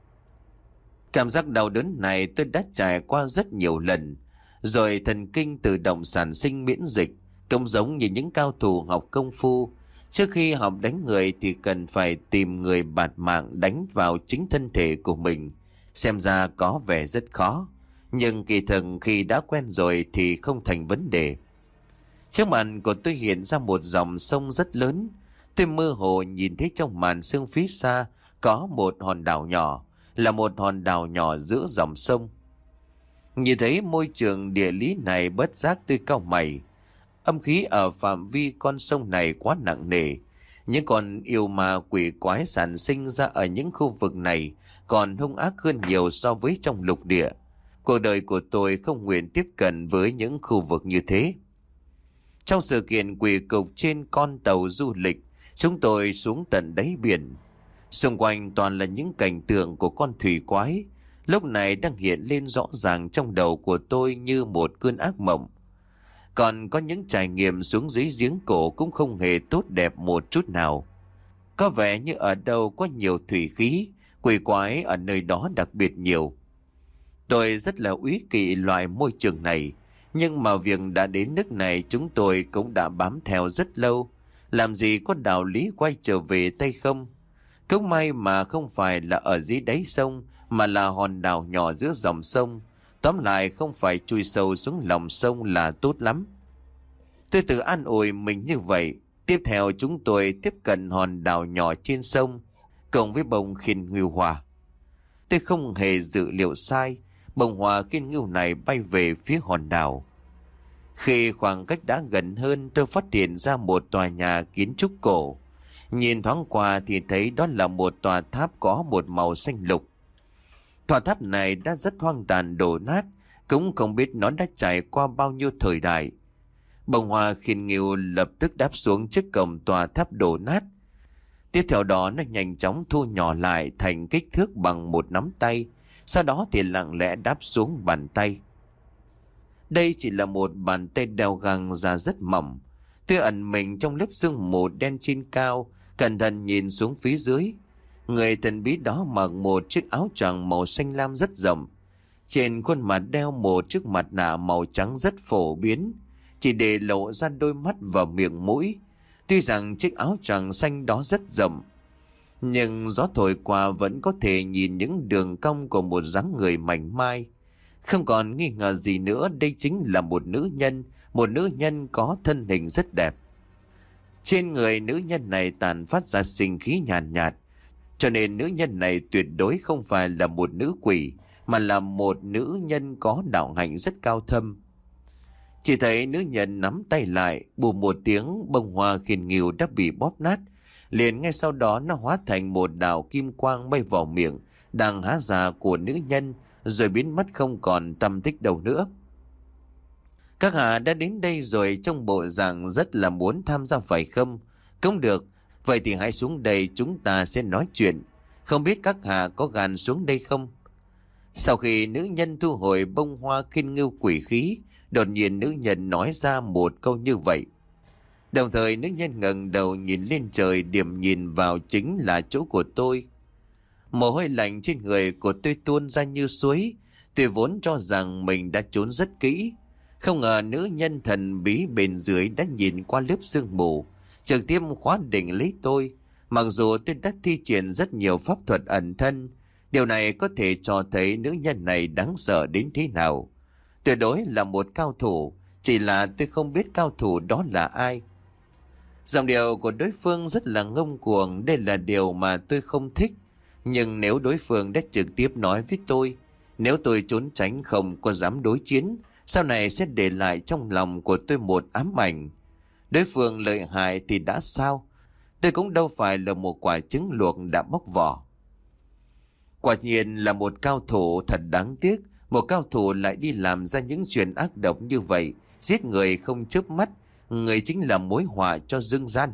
Cảm giác đau đớn này tôi đã trải qua rất nhiều lần, rồi thần kinh tự động sản sinh miễn dịch, cũng giống như những cao thủ học công phu. Trước khi học đánh người thì cần phải tìm người bạt mạng đánh vào chính thân thể của mình. Xem ra có vẻ rất khó, nhưng kỳ thực khi đã quen rồi thì không thành vấn đề. Trước mặt của tôi hiện ra một dòng sông rất lớn. Tôi mơ hồ nhìn thấy trong màn sương phía xa có một hòn đảo nhỏ, là một hòn đảo nhỏ giữa dòng sông. Nhìn thấy môi trường địa lý này bất giác tôi cau mày. Âm khí ở phạm vi con sông này quá nặng nề. Những con yêu ma quỷ quái sản sinh ra ở những khu vực này còn hung ác hơn nhiều so với trong lục địa. Cuộc đời của tôi không nguyện tiếp cận với những khu vực như thế. Trong sự kiện quỷ cục trên con tàu du lịch, chúng tôi xuống tận đáy biển. Xung quanh toàn là những cảnh tượng của con thủy quái, lúc này đang hiện lên rõ ràng trong đầu của tôi như một cơn ác mộng. Còn có những trải nghiệm xuống dưới giếng cổ cũng không hề tốt đẹp một chút nào. Có vẻ như ở đâu có nhiều thủy khí, quỷ quái ở nơi đó đặc biệt nhiều. Tôi rất là úy kỵ loại môi trường này, nhưng mà việc đã đến nước này chúng tôi cũng đã bám theo rất lâu. Làm gì có đạo lý quay trở về Tây không? Cũng may mà không phải là ở dưới đáy sông, mà là hòn đảo nhỏ giữa dòng sông. Tóm lại không phải chui sâu xuống lòng sông là tốt lắm. Tôi tự an ủi mình như vậy. Tiếp theo chúng tôi tiếp cận hòn đảo nhỏ trên sông, cộng với bông khiên ngưu hoa. Tôi không hề dự liệu sai, bông hoa khiên ngưu này bay về phía hòn đảo. Khi khoảng cách đã gần hơn, tôi phát hiện ra một tòa nhà kiến trúc cổ. Nhìn thoáng qua thì thấy đó là một tòa tháp có một màu xanh lục. Tòa tháp này đã rất hoang tàn đổ nát, cũng không biết nó đã trải qua bao nhiêu thời đại. Bông hoa khiên ngưu lập tức đáp xuống trước cổng tòa tháp đổ nát. Tiếp theo đó nó nhanh chóng thu nhỏ lại thành kích thước bằng một nắm tay, sau đó thì lặng lẽ đáp xuống bàn tay. Đây chỉ là một bàn tay đeo găng da rất mỏng. Tôi ẩn mình trong lớp sương mù đen trên cao, cẩn thận nhìn xuống phía dưới. Người thần bí đó mặc một chiếc áo choàng màu xanh lam rất rộng. Trên khuôn mặt đeo một chiếc mặt nạ màu trắng rất phổ biến, chỉ để lộ ra đôi mắt và miệng mũi. Tuy rằng chiếc áo choàng xanh đó rất rộng, nhưng gió thổi qua vẫn có thể nhìn những đường cong của một dáng người mảnh mai. Không còn nghi ngờ gì nữa, đây chính là một nữ nhân, một nữ nhân có thân hình rất đẹp. Trên người nữ nhân này tàn phát ra sinh khí nhàn nhạt, nhạt, cho nên nữ nhân này tuyệt đối không phải là một nữ quỷ, mà là một nữ nhân có đạo hạnh rất cao thâm. Chỉ thấy nữ nhân nắm tay lại, bù một tiếng, bông hoa khiên ngưu đã bị bóp nát. Liền ngay sau đó nó hóa thành một đạo kim quang bay vào miệng đang há ra của nữ nhân, rồi biến mất không còn tăm tích đâu nữa. Các hạ đã đến đây rồi, trong bộ dạng rất là muốn tham gia phải không? Không được, vậy thì hãy xuống đây chúng ta sẽ nói chuyện. Không biết các hạ có gan xuống đây không? Sau khi nữ nhân thu hồi bông hoa kinh ngưu quỷ khí, đột nhiên nữ nhân nói ra một câu như vậy. Đồng thời nữ nhân ngẩng đầu nhìn lên trời, điểm nhìn vào chính là chỗ của tôi. Mồ hôi lạnh trên người của tôi tuôn ra như suối. Tôi vốn cho rằng mình đã trốn rất kỹ. Không ngờ nữ nhân thần bí bên dưới đã nhìn qua lớp sương mù, trực tiếp khóa định lấy tôi. Mặc dù tôi đã thi triển rất nhiều pháp thuật ẩn thân, điều này có thể cho thấy nữ nhân này đáng sợ đến thế nào. Tuyệt đối là một cao thủ, chỉ là tôi không biết cao thủ đó là ai. Giọng điệu của đối phương rất là ngông cuồng, đây là điều mà tôi không thích. Nhưng nếu đối phương đã trực tiếp nói với tôi, nếu tôi trốn tránh không có dám đối chiến, sau này sẽ để lại trong lòng của tôi một ám ảnh. Đối phương lợi hại thì đã sao? Tôi cũng đâu phải là một quả trứng luộc đã bóc vỏ. Quả nhiên là một cao thủ, thật đáng tiếc. Một cao thủ lại đi làm ra những chuyện ác độc như vậy, giết người không chớp mắt. Người chính là mối họa cho dương gian.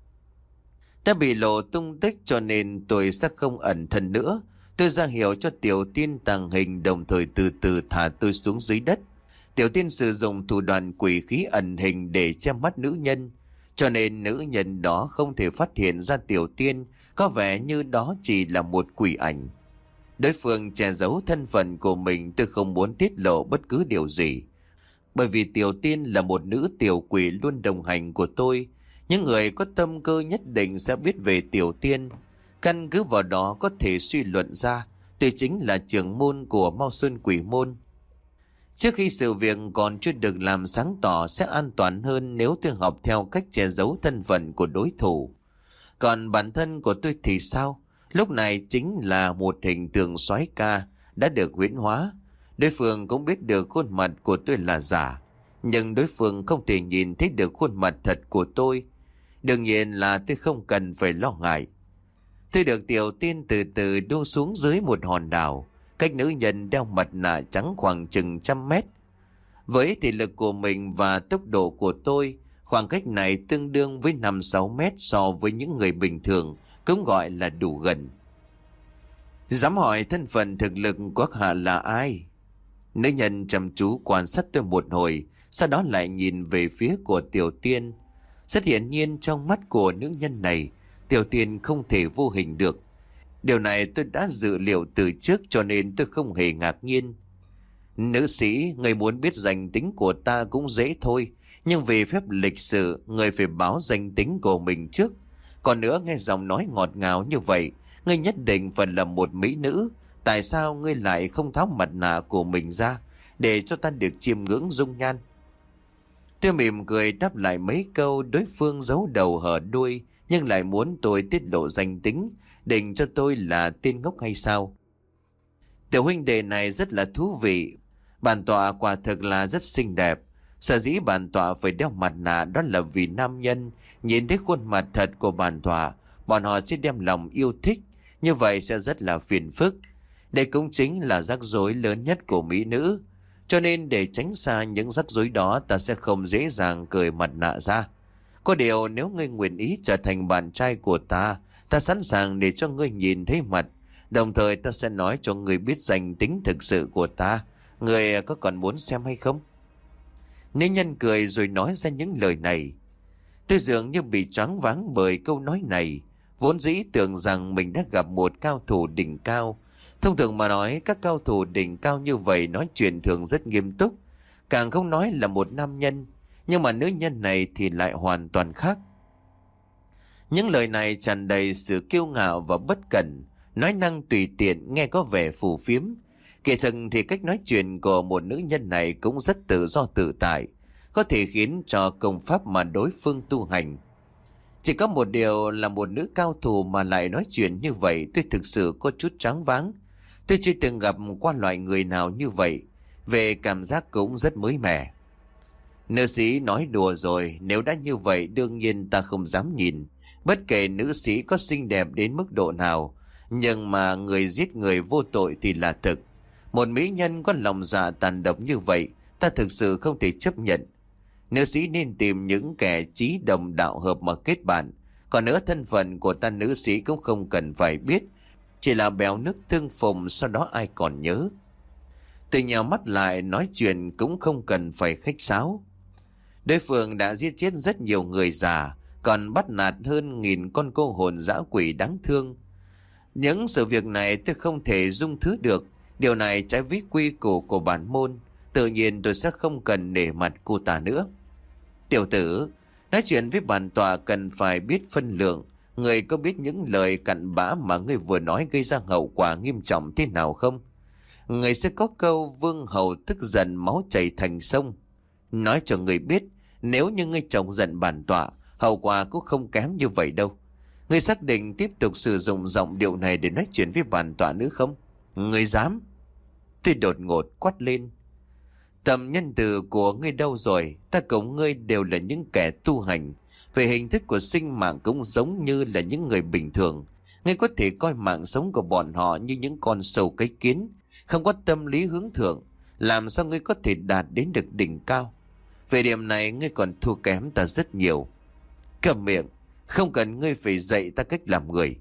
Đã bị lộ tung tích cho nên tôi sẽ không ẩn thân nữa. Tôi ra hiệu cho Tiểu Tiên tàng hình, đồng thời từ từ thả tôi xuống dưới đất. Tiểu Tiên sử dụng thủ đoạn quỷ khí ẩn hình để che mắt nữ nhân, cho nên nữ nhân đó không thể phát hiện ra Tiểu Tiên, có vẻ như đó chỉ là một quỷ ảnh. Đối phương che giấu thân phận của mình, tôi không muốn tiết lộ bất cứ điều gì. Bởi vì Tiểu Tiên là một nữ tiểu quỷ luôn đồng hành của tôi. Những người có tâm cơ nhất định sẽ biết về Tiểu Tiên. Căn cứ vào đó có thể suy luận ra tôi chính là trưởng môn của Mao Sơn Quỷ Môn. Trước khi sự việc còn chưa được làm sáng tỏ, sẽ an toàn hơn nếu tôi học theo cách che giấu thân phận của đối thủ. Còn bản thân của tôi thì sao? Lúc này chính là một hình tượng soái ca đã được huyễn hóa. Đối phương cũng biết được khuôn mặt của tôi là giả, nhưng đối phương không thể nhìn thấy được khuôn mặt thật của tôi. Đương nhiên là tôi không cần phải lo ngại. Tôi được Tiểu Tiên từ từ đu xuống dưới một hòn đảo, cách nữ nhân đeo mặt nạ trắng khoảng chừng trăm mét. Với thể lực của mình và tốc độ của tôi, khoảng cách này tương đương với năm sáu mét so với những người bình thường, cũng gọi là đủ gần. Dám hỏi thân phận thực lực của hạ là ai? Nữ nhân chăm chú quan sát tôi một hồi, sau đó lại nhìn về phía của Tiểu Tiên. Rất hiển nhiên trong mắt của nữ nhân này, Tiểu Tiên không thể vô hình được. Điều này tôi đã dự liệu từ trước, cho nên tôi không hề ngạc nhiên. Nữ sĩ, người muốn biết danh tính của ta cũng dễ thôi, nhưng vì phép lịch sự, người phải báo danh tính của mình trước. Còn nữa, nghe giọng nói ngọt ngào như vậy, ngươi nhất định phải là một mỹ nữ. Tại sao ngươi lại không tháo mặt nạ của mình ra để cho ta được chiêm ngưỡng dung nhan? Tôi mỉm cười đáp lại mấy câu. Đối phương giấu đầu hở đuôi, nhưng lại muốn tôi tiết lộ danh tính, định cho tôi là tên ngốc hay sao? Tiểu huynh đệ này rất là thú vị. Bản tọa quả thực là rất xinh đẹp. Sở dĩ bản tọa phải đeo mặt nạ đó là vì nam nhân nhìn thấy khuôn mặt thật của bản tọa, bọn họ sẽ đem lòng yêu thích. Như vậy sẽ rất là phiền phức. Đây cũng chính là rắc rối lớn nhất của mỹ nữ. Cho nên để tránh xa những rắc rối đó, ta sẽ không dễ dàng cởi mặt nạ ra. Có điều nếu ngươi nguyện ý trở thành bạn trai của ta, ta sẵn sàng để cho ngươi nhìn thấy mặt. Đồng thời ta sẽ nói cho ngươi biết danh tính thực sự của ta. Ngươi có còn muốn xem hay không? Nữ nhân cười rồi nói ra những lời này. Tôi dường như bị choáng váng bởi câu nói này. Vốn dĩ tưởng rằng mình đã gặp một cao thủ đỉnh cao. Thông thường mà nói, các cao thủ đỉnh cao như vậy nói chuyện thường rất nghiêm túc, càng không nói là một nam nhân. Nhưng mà nữ nhân này thì lại hoàn toàn khác. Những lời này tràn đầy sự kiêu ngạo và bất cẩn, nói năng tùy tiện, nghe có vẻ phù phiếm. Kỳ thực thì cách nói chuyện của một nữ nhân này cũng rất tự do tự tại, có thể khiến cho công pháp mà đối phương tu hành. Chỉ có một điều là một nữ cao thủ mà lại nói chuyện như vậy, tôi thực sự có chút choáng váng. Tôi chưa từng gặp qua loại người nào như vậy, về cảm giác cũng rất mới mẻ. Nữ sĩ nói đùa rồi, nếu đã như vậy đương nhiên ta không dám nhìn. Bất kể nữ sĩ có xinh đẹp đến mức độ nào, nhưng mà người giết người vô tội thì là thực. Một mỹ nhân có lòng dạ tàn độc như vậy, ta thực sự không thể chấp nhận. Nữ sĩ nên tìm những kẻ chí đồng đạo hợp mà kết bạn. Còn nữa, thân phận của ta nữ sĩ cũng không cần phải biết. chỉ là bèo nước tương phùng, sau đó ai còn nhớ. Tôi nhào mắt lại, nói chuyện cũng không cần phải khách sáo. Đối phương đã giết chết rất nhiều người già, còn bắt nạt hơn nghìn con cô hồn dã quỷ đáng thương. Những sự việc này tôi không thể dung thứ được. Điều này trái với quy củ của bản môn. Tự nhiên tôi sẽ không cần nể mặt cô ta nữa. Tiểu tử, nói chuyện với bản tọa cần phải biết phân lượng. Người có biết những lời cặn bã mà người vừa nói gây ra hậu quả nghiêm trọng thế nào không? Người sẽ có câu vương hầu tức giận máu chảy thành sông. Nói cho người biết, nếu như người chồng giận bản tọa, hậu quả cũng không kém như vậy đâu. Người xác định tiếp tục sử dụng giọng điệu này để nói chuyện với bản tọa nữa không? Người dám? Tôi đột ngột quát lên. Tầm nhân từ của ngươi đâu rồi? Ta cùng ngươi đều là những kẻ tu hành. Về hình thức của sinh mạng cũng giống như là những người bình thường. Ngươi có thể coi mạng sống của bọn họ như những con sâu cái kiến, không có tâm lý hướng thượng. Làm sao ngươi có thể đạt đến được đỉnh cao? Về điểm này ngươi còn thua kém ta rất nhiều. Cầm miệng, không cần ngươi phải dạy ta cách làm người.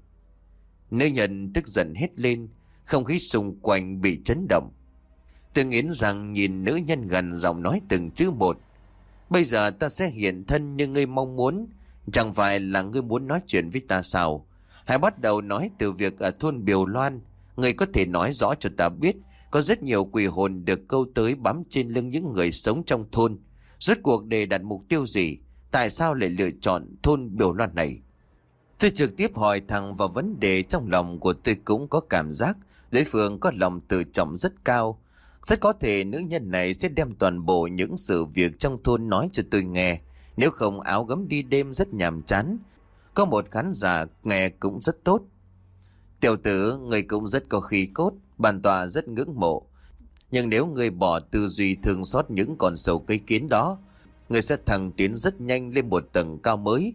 Nữ nhân tức giận hét lên, không khí xung quanh bị chấn động. Tôi nghiến rằng nhìn nữ nhân gần giọng nói từng chữ một. Bây giờ ta sẽ hiện thân như ngươi mong muốn. Chẳng phải là ngươi muốn nói chuyện với ta sao? Hãy bắt đầu nói từ việc ở thôn Biều Loan. Ngươi có thể nói rõ cho ta biết, có rất nhiều quỷ hồn được câu tới bám trên lưng những người sống trong thôn. Rốt cuộc để đặt mục tiêu gì? Tại sao lại lựa chọn thôn Biều Loan này? Tôi trực tiếp hỏi thẳng vào vấn đề trong lòng của tôi, cũng có cảm giác đối phương có lòng tự trọng rất cao. Rất có thể nữ nhân này sẽ đem toàn bộ những sự việc trong thôn nói cho tôi nghe. Nếu không áo gấm đi đêm rất nhàm chán. Có một khán giả nghe cũng rất tốt. Tiểu tử, người cũng rất có khí cốt, bản tọa rất ngưỡng mộ. Nhưng nếu người bỏ tư duy thương xót những con sâu cây kiến đó, người sẽ thăng tiến rất nhanh lên một tầng cao mới.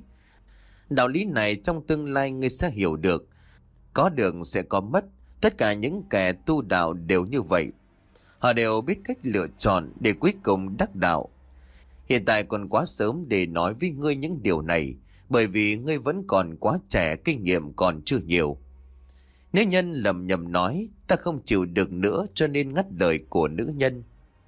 Đạo lý này trong tương lai người sẽ hiểu được. Có được sẽ có mất. Tất cả những kẻ tu đạo đều như vậy. Họ đều biết cách lựa chọn để cuối cùng đắc đạo. Hiện tại còn quá sớm để nói với ngươi những điều này, bởi vì ngươi vẫn còn quá trẻ, kinh nghiệm còn chưa nhiều. Nữ nhân lầm nhầm nói, ta không chịu được nữa cho nên ngắt lời của nữ nhân.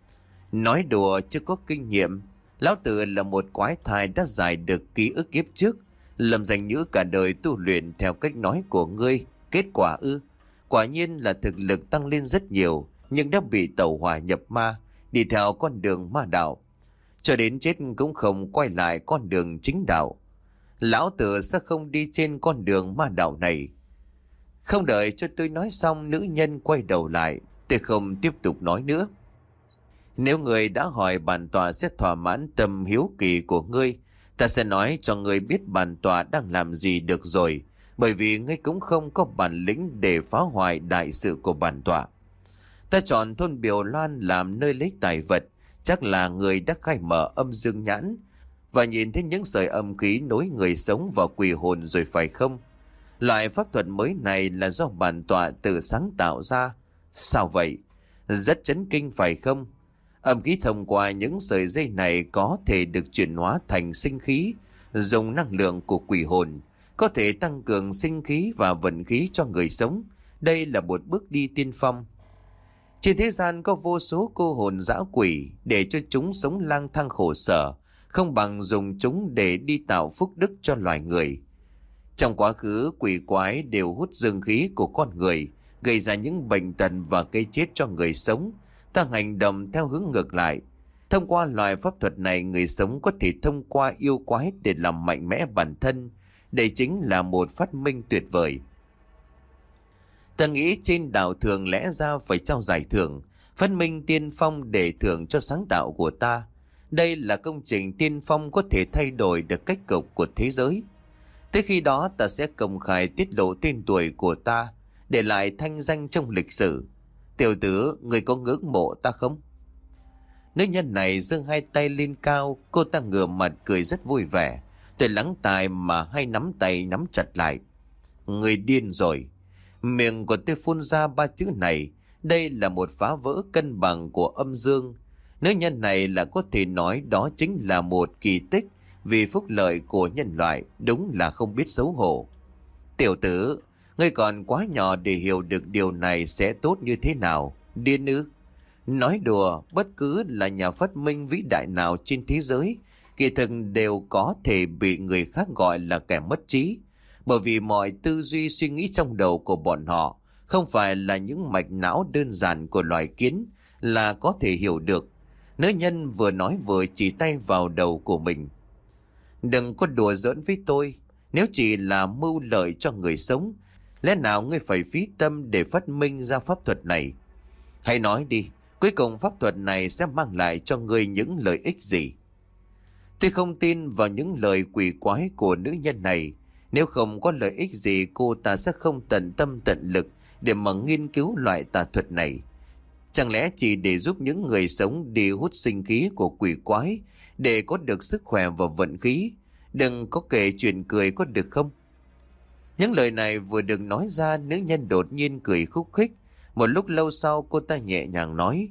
Nói đùa chưa có kinh nghiệm. Lão tử là một quái thai đã giải được ký ức kiếp trước, lầm danh nhữ cả đời tu luyện theo cách nói của ngươi. Kết quả ư? Quả nhiên là thực lực tăng lên rất nhiều, nhưng đã bị tẩu hỏa nhập ma, đi theo con đường ma đạo. Cho đến chết cũng không quay lại con đường chính đạo. Lão tử sẽ không đi trên con đường ma đạo này. Không đợi cho tôi nói xong, nữ nhân quay đầu lại. Tôi không tiếp tục nói nữa. Nếu người đã hỏi, bản tọa sẽ thỏa mãn tâm hiếu kỳ của ngươi. Ta sẽ nói cho ngươi biết bản tọa đang làm gì được rồi, bởi vì ngươi cũng không có bản lĩnh để phá hoại đại sự của bản tọa. Ta chọn thôn Biều Loan làm nơi lấy tài vật, chắc là người đã khai mở âm dương nhãn và nhìn thấy những sợi âm khí nối người sống vào quỷ hồn rồi phải không? Loại pháp thuật mới này là do bản tọa tự sáng tạo ra. Sao vậy? Rất chấn kinh phải không? Âm khí thông qua những sợi dây này có thể được chuyển hóa thành sinh khí, dùng năng lượng của quỷ hồn, có thể tăng cường sinh khí và vận khí cho người sống. Đây là một bước đi tiên phong. Trên thế gian có vô số cô hồn dã quỷ, để cho chúng sống lang thang khổ sở, không bằng dùng chúng để đi tạo phúc đức cho loài người. Trong quá khứ, quỷ quái đều hút dương khí của con người, gây ra những bệnh tật và gây chết cho người sống. Ta hành động theo hướng ngược lại. Thông qua loại pháp thuật này, người sống có thể thông qua yêu quái để làm mạnh mẽ bản thân. Đây chính là một phát minh tuyệt vời. Ta nghĩ trên đạo thường lẽ ra phải trao giải thưởng, phát minh tiên phong để thưởng cho sáng tạo của ta. Đây là công trình tiên phong có thể thay đổi được cách cục của thế giới. Tới khi đó ta sẽ công khai tiết lộ tên tuổi của ta, để lại thanh danh trong lịch sử. Tiểu tử, người có ngưỡng mộ ta không? Nữ nhân này giơ hai tay lên cao, cô ta ngửa mặt cười rất vui vẻ. Tôi lắng tai mà hai nắm tay nắm chặt lại. Người điên rồi. Miệng của tôi phun ra ba chữ này. Đây là một phá vỡ cân bằng của âm dương. Nữ nhân này là có thể nói đó chính là một kỳ tích vì phúc lợi của nhân loại. Đúng là không biết xấu hổ. Tiểu tử, Ngươi còn quá nhỏ để hiểu được điều này sẽ tốt như thế nào. Điên ư? Nói đùa, bất cứ là nhà phát minh vĩ đại nào trên thế giới, kỳ thực đều có thể bị người khác gọi là kẻ mất trí. Bởi vì mọi tư duy suy nghĩ trong đầu của bọn họ không phải là những mạch não đơn giản của loài kiến là có thể hiểu được. Nữ nhân vừa nói vừa chỉ tay vào đầu của mình. Đừng có đùa giỡn với tôi. Nếu chỉ là mưu lợi cho người sống, lẽ nào ngươi phải phí tâm để phát minh ra pháp thuật này? Hãy nói đi, cuối cùng pháp thuật này sẽ mang lại cho ngươi những lợi ích gì? Tôi không tin vào những lời quỷ quái của nữ nhân này. Nếu không có lợi ích gì, cô ta sẽ không tận tâm tận lực để mà nghiên cứu loại tà thuật này. Chẳng lẽ chỉ để giúp những người sống đi hút sinh khí của quỷ quái để có được sức khỏe và vận khí? Đừng có kể chuyện cười có được không? Những lời này vừa được nói ra, nữ nhân đột nhiên cười khúc khích. Một lúc lâu sau cô ta nhẹ nhàng nói: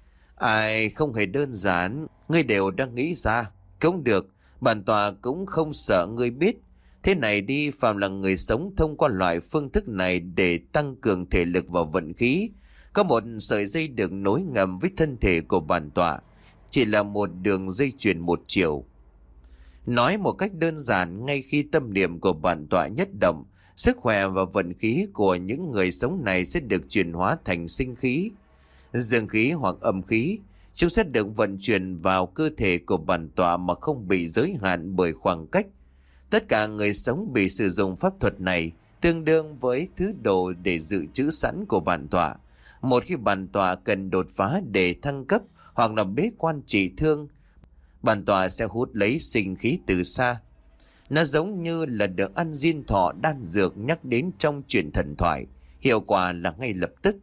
Ai, không hề đơn giản, ngươi đều đang nghĩ ra. Cũng được, bản tọa cũng không sợ ngươi biết. Thế này đi, phàm là người sống thông qua loại phương thức này để tăng cường thể lực và vận khí, có một sợi dây được nối ngầm với thân thể của bản tọa, chỉ là một đường dây chuyền một chiều. Nói một cách đơn giản, ngay khi tâm niệm của bản tọa nhất động, sức khỏe và vận khí của những người sống này sẽ được chuyển hóa thành sinh khí, dương khí hoặc âm khí. Chúng sẽ được vận chuyển vào cơ thể của bản tọa mà không bị giới hạn bởi khoảng cách. Tất cả người sống bị sử dụng pháp thuật này tương đương với thứ đồ để dự trữ sẵn của bản tọa. Một khi bản tọa cần đột phá để thăng cấp hoặc là bế quan trị thương, bản tọa sẽ hút lấy sinh khí từ xa. Nó giống như là được ăn diên thọ đan dược nhắc đến trong truyện thần thoại, hiệu quả là ngay lập tức.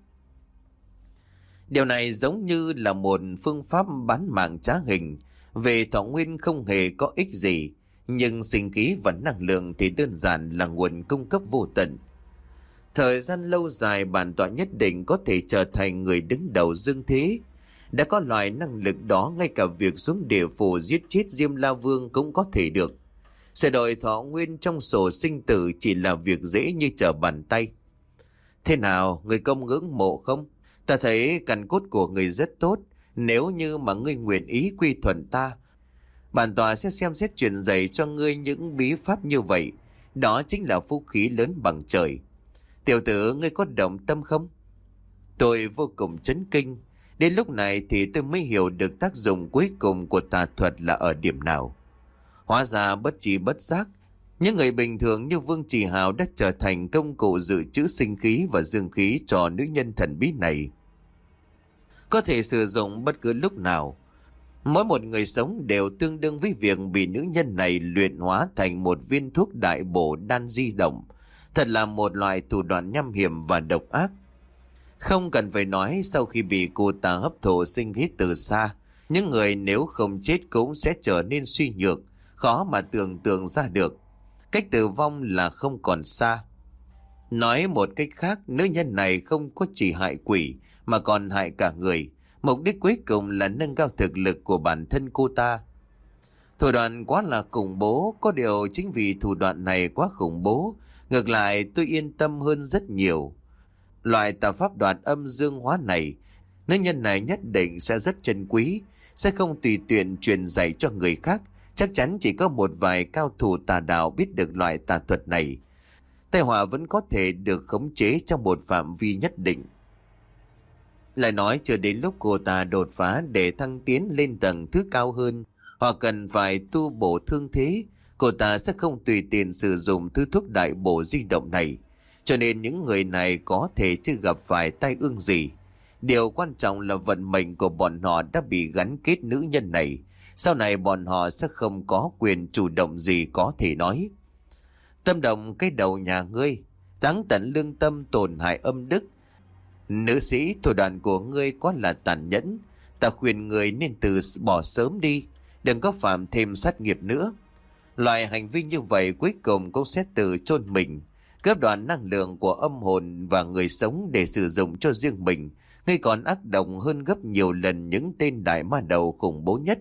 Điều này giống như là một phương pháp bán mạng trá hình. Về thọ nguyên không hề có ích gì, nhưng sinh khí và năng lượng thì đơn giản là nguồn cung cấp vô tận. Thời gian lâu dài, bản tọa nhất định có thể trở thành người đứng đầu dương thế. Đã có loại năng lực đó, ngay cả việc xuống địa phủ giết chết Diêm La Vương cũng có thể được. Sửa đổi thọ nguyên trong sổ sinh tử chỉ là việc dễ như trở bàn tay. Thế nào, người công ngưỡng mộ không? Ta thấy căn cốt của người rất tốt. Nếu như mà ngươi nguyện ý quy thuận ta, bản tọa sẽ xem xét truyền dạy cho ngươi những bí pháp như vậy. Đó chính là phúc khí lớn bằng trời. Tiểu tử, ngươi có động tâm không? Tôi vô cùng chấn kinh. Đến lúc này thì tôi mới hiểu được tác dụng cuối cùng của tà thuật là ở điểm nào. Hóa ra bất trí bất giác, những người bình thường như Vương Trì Hào đã trở thành công cụ dự trữ sinh khí và dương khí cho nữ nhân thần bí này. Có thể sử dụng bất cứ lúc nào. Mỗi một người sống đều tương đương với việc bị nữ nhân này luyện hóa thành một viên thuốc đại bổ đan di động. Thật là một loại thủ đoạn nham hiểm và độc ác. Không cần phải nói, sau khi bị cô ta hấp thụ sinh khí từ xa, những người nếu không chết cũng sẽ trở nên suy nhược, khó mà tưởng tượng ra được. Cách tử vong là không còn xa. Nói một cách khác, nữ nhân này không có chỉ hại quỷ mà còn hại cả người. Mục đích cuối cùng là nâng cao thực lực của bản thân cô ta. Thủ đoạn quá là khủng bố, có điều chính vì thủ đoạn này quá khủng bố, ngược lại tôi yên tâm hơn rất nhiều. Loại tà pháp đoạt âm dương hóa này, nữ nhân này nhất định sẽ rất trân quý, sẽ không tùy tiện truyền dạy cho người khác. Chắc chắn chỉ có một vài cao thủ tà đạo biết được loại tà thuật này. Tai họa vẫn có thể được khống chế trong một phạm vi nhất định. Lại nói chưa đến lúc cô ta đột phá để thăng tiến lên tầng thứ cao hơn, hoặc cần phải tu bổ thương thế, cô ta sẽ không tùy tiện sử dụng thứ thuốc đại bổ di động này. Cho nên những người này có thể chưa gặp phải tai ương gì. Điều quan trọng là vận mệnh của bọn họ đã bị gắn kết nữ nhân này. Sau này bọn họ sẽ không có quyền chủ động gì có thể nói. Tâm động cái đầu nhà ngươi, trắng tận lương tâm tổn hại âm đức. Nữ sĩ, thủ đoạn của ngươi quá là tàn nhẫn. Ta khuyên ngươi nên từ bỏ sớm đi, đừng có phạm thêm sát nghiệp nữa. Loại hành vi như vậy cuối cùng cũng sẽ tự chôn mình, cướp đoạt năng lượng của âm hồn và người sống để sử dụng cho riêng mình. Ngươi còn ác độc hơn gấp nhiều lần những tên đại ma đầu khủng bố nhất,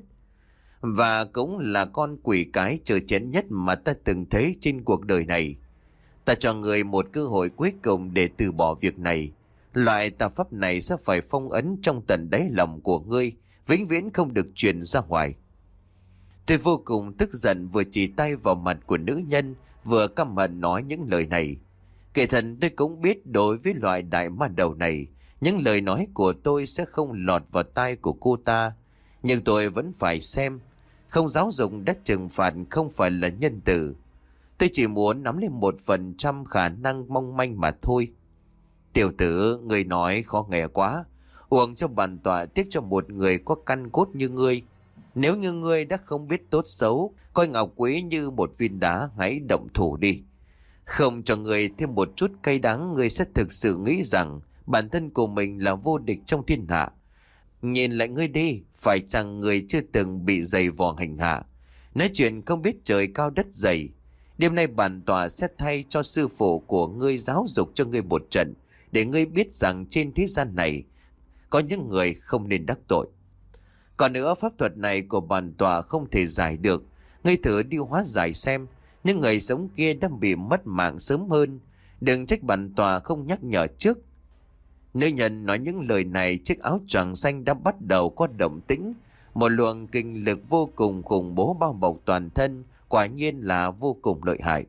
và cũng là con quỷ cái trơ chén nhất mà ta từng thấy trên cuộc đời này. Ta cho ngươi một cơ hội cuối cùng để từ bỏ việc này. Loại tà pháp này sẽ phải phong ấn trong tận đáy lòng của ngươi, vĩnh viễn không được truyền ra ngoài. Tôi vô cùng tức giận, vừa chỉ tay vào mặt của nữ nhân, vừa căm hận nói những lời này. Kể thật tôi cũng biết đối với loại đại ma đầu này, những lời nói của tôi sẽ không lọt vào tai của cô ta. Nhưng tôi vẫn phải xem. Không giáo dục đã trừng phạt không phải là nhân từ. Tôi chỉ muốn nắm lên một phần trăm khả năng mong manh mà thôi. Tiểu tử, người nói khó nghe quá. Uống cho bản tọa tiếc cho một người có căn cốt như ngươi. Nếu như ngươi đã không biết tốt xấu, coi ngọc quý như một viên đá, hãy động thủ đi. Không cho ngươi thêm một chút cay đắng, ngươi sẽ thực sự nghĩ rằng bản thân của mình là vô địch trong thiên hạ. Nhìn lại ngươi đi, phải chăng ngươi chưa từng bị dày vò hành hạ, nói chuyện không biết trời cao đất dày. Đêm nay bản tọa sẽ thay cho sư phụ của ngươi giáo dục cho ngươi một trận, để ngươi biết rằng trên thế gian này có những người không nên đắc tội. Còn nữa, pháp thuật này của bản tọa không thể giải được. Ngươi thử đi hóa giải xem. Những người sống kia đã bị mất mạng sớm hơn. Đừng trách bản tọa không nhắc nhở trước. Nữ nhân nói những lời này, chiếc áo choàng xanh đã bắt đầu có động tĩnh. Một luồng kinh lực vô cùng khủng bố bao bọc toàn thân, quả nhiên là vô cùng lợi hại.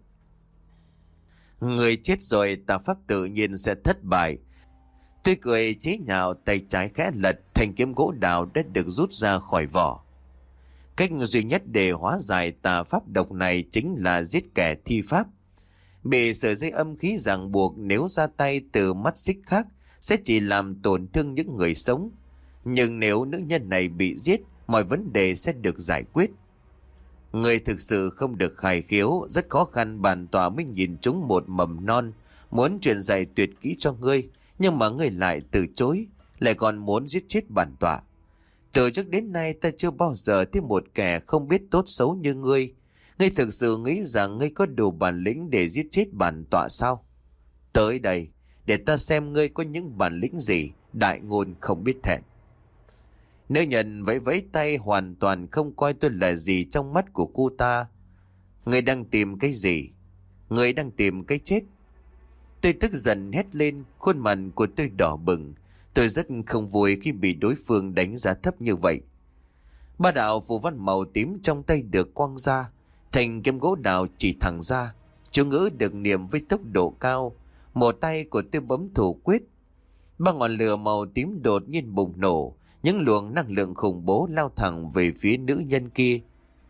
Người chết rồi, tà pháp tự nhiên sẽ thất bại. Tôi cười chế nhạo, tay trái khẽ lật, thanh kiếm gỗ đào đã được rút ra khỏi vỏ. Cách duy nhất để hóa giải tà pháp độc này chính là giết kẻ thi pháp. Bị sợi dây âm khí ràng buộc, nếu ra tay từ mắt xích khác sẽ chỉ làm tổn thương những người sống. Nhưng nếu nữ nhân này bị giết, mọi vấn đề sẽ được giải quyết. Người thực sự không được khai khiếu, rất khó khăn bản tọa mới nhìn chúng một mầm non, muốn truyền dạy tuyệt kỹ cho ngươi, nhưng mà ngươi lại từ chối, lại còn muốn giết chết bản tọa. Từ trước đến nay ta chưa bao giờ thấy một kẻ không biết tốt xấu như ngươi. Ngươi thực sự nghĩ rằng ngươi có đủ bản lĩnh để giết chết bản tọa sao? Tới đây, để ta xem ngươi có những bản lĩnh gì, đại ngôn không biết thẹn. Nữ nhân vẫy vẫy tay, hoàn toàn không coi tôi là gì trong mắt của cô ta. Ngươi đang tìm cái gì? Ngươi đang tìm cái chết. Tôi tức giận hét lên, khuôn mặt của tôi đỏ bừng. Tôi rất không vui khi bị đối phương đánh giá thấp như vậy. Ba đạo phù văn màu tím trong tay được quăng ra, thành kiếm gỗ đào chỉ thẳng ra. Chú ngữ được niệm với tốc độ cao. Một tay của tôi bấm thủ quyết. Ba ngọn lửa màu tím đột nhiên bùng nổ. Những luồng năng lượng khủng bố lao thẳng về phía nữ nhân kia.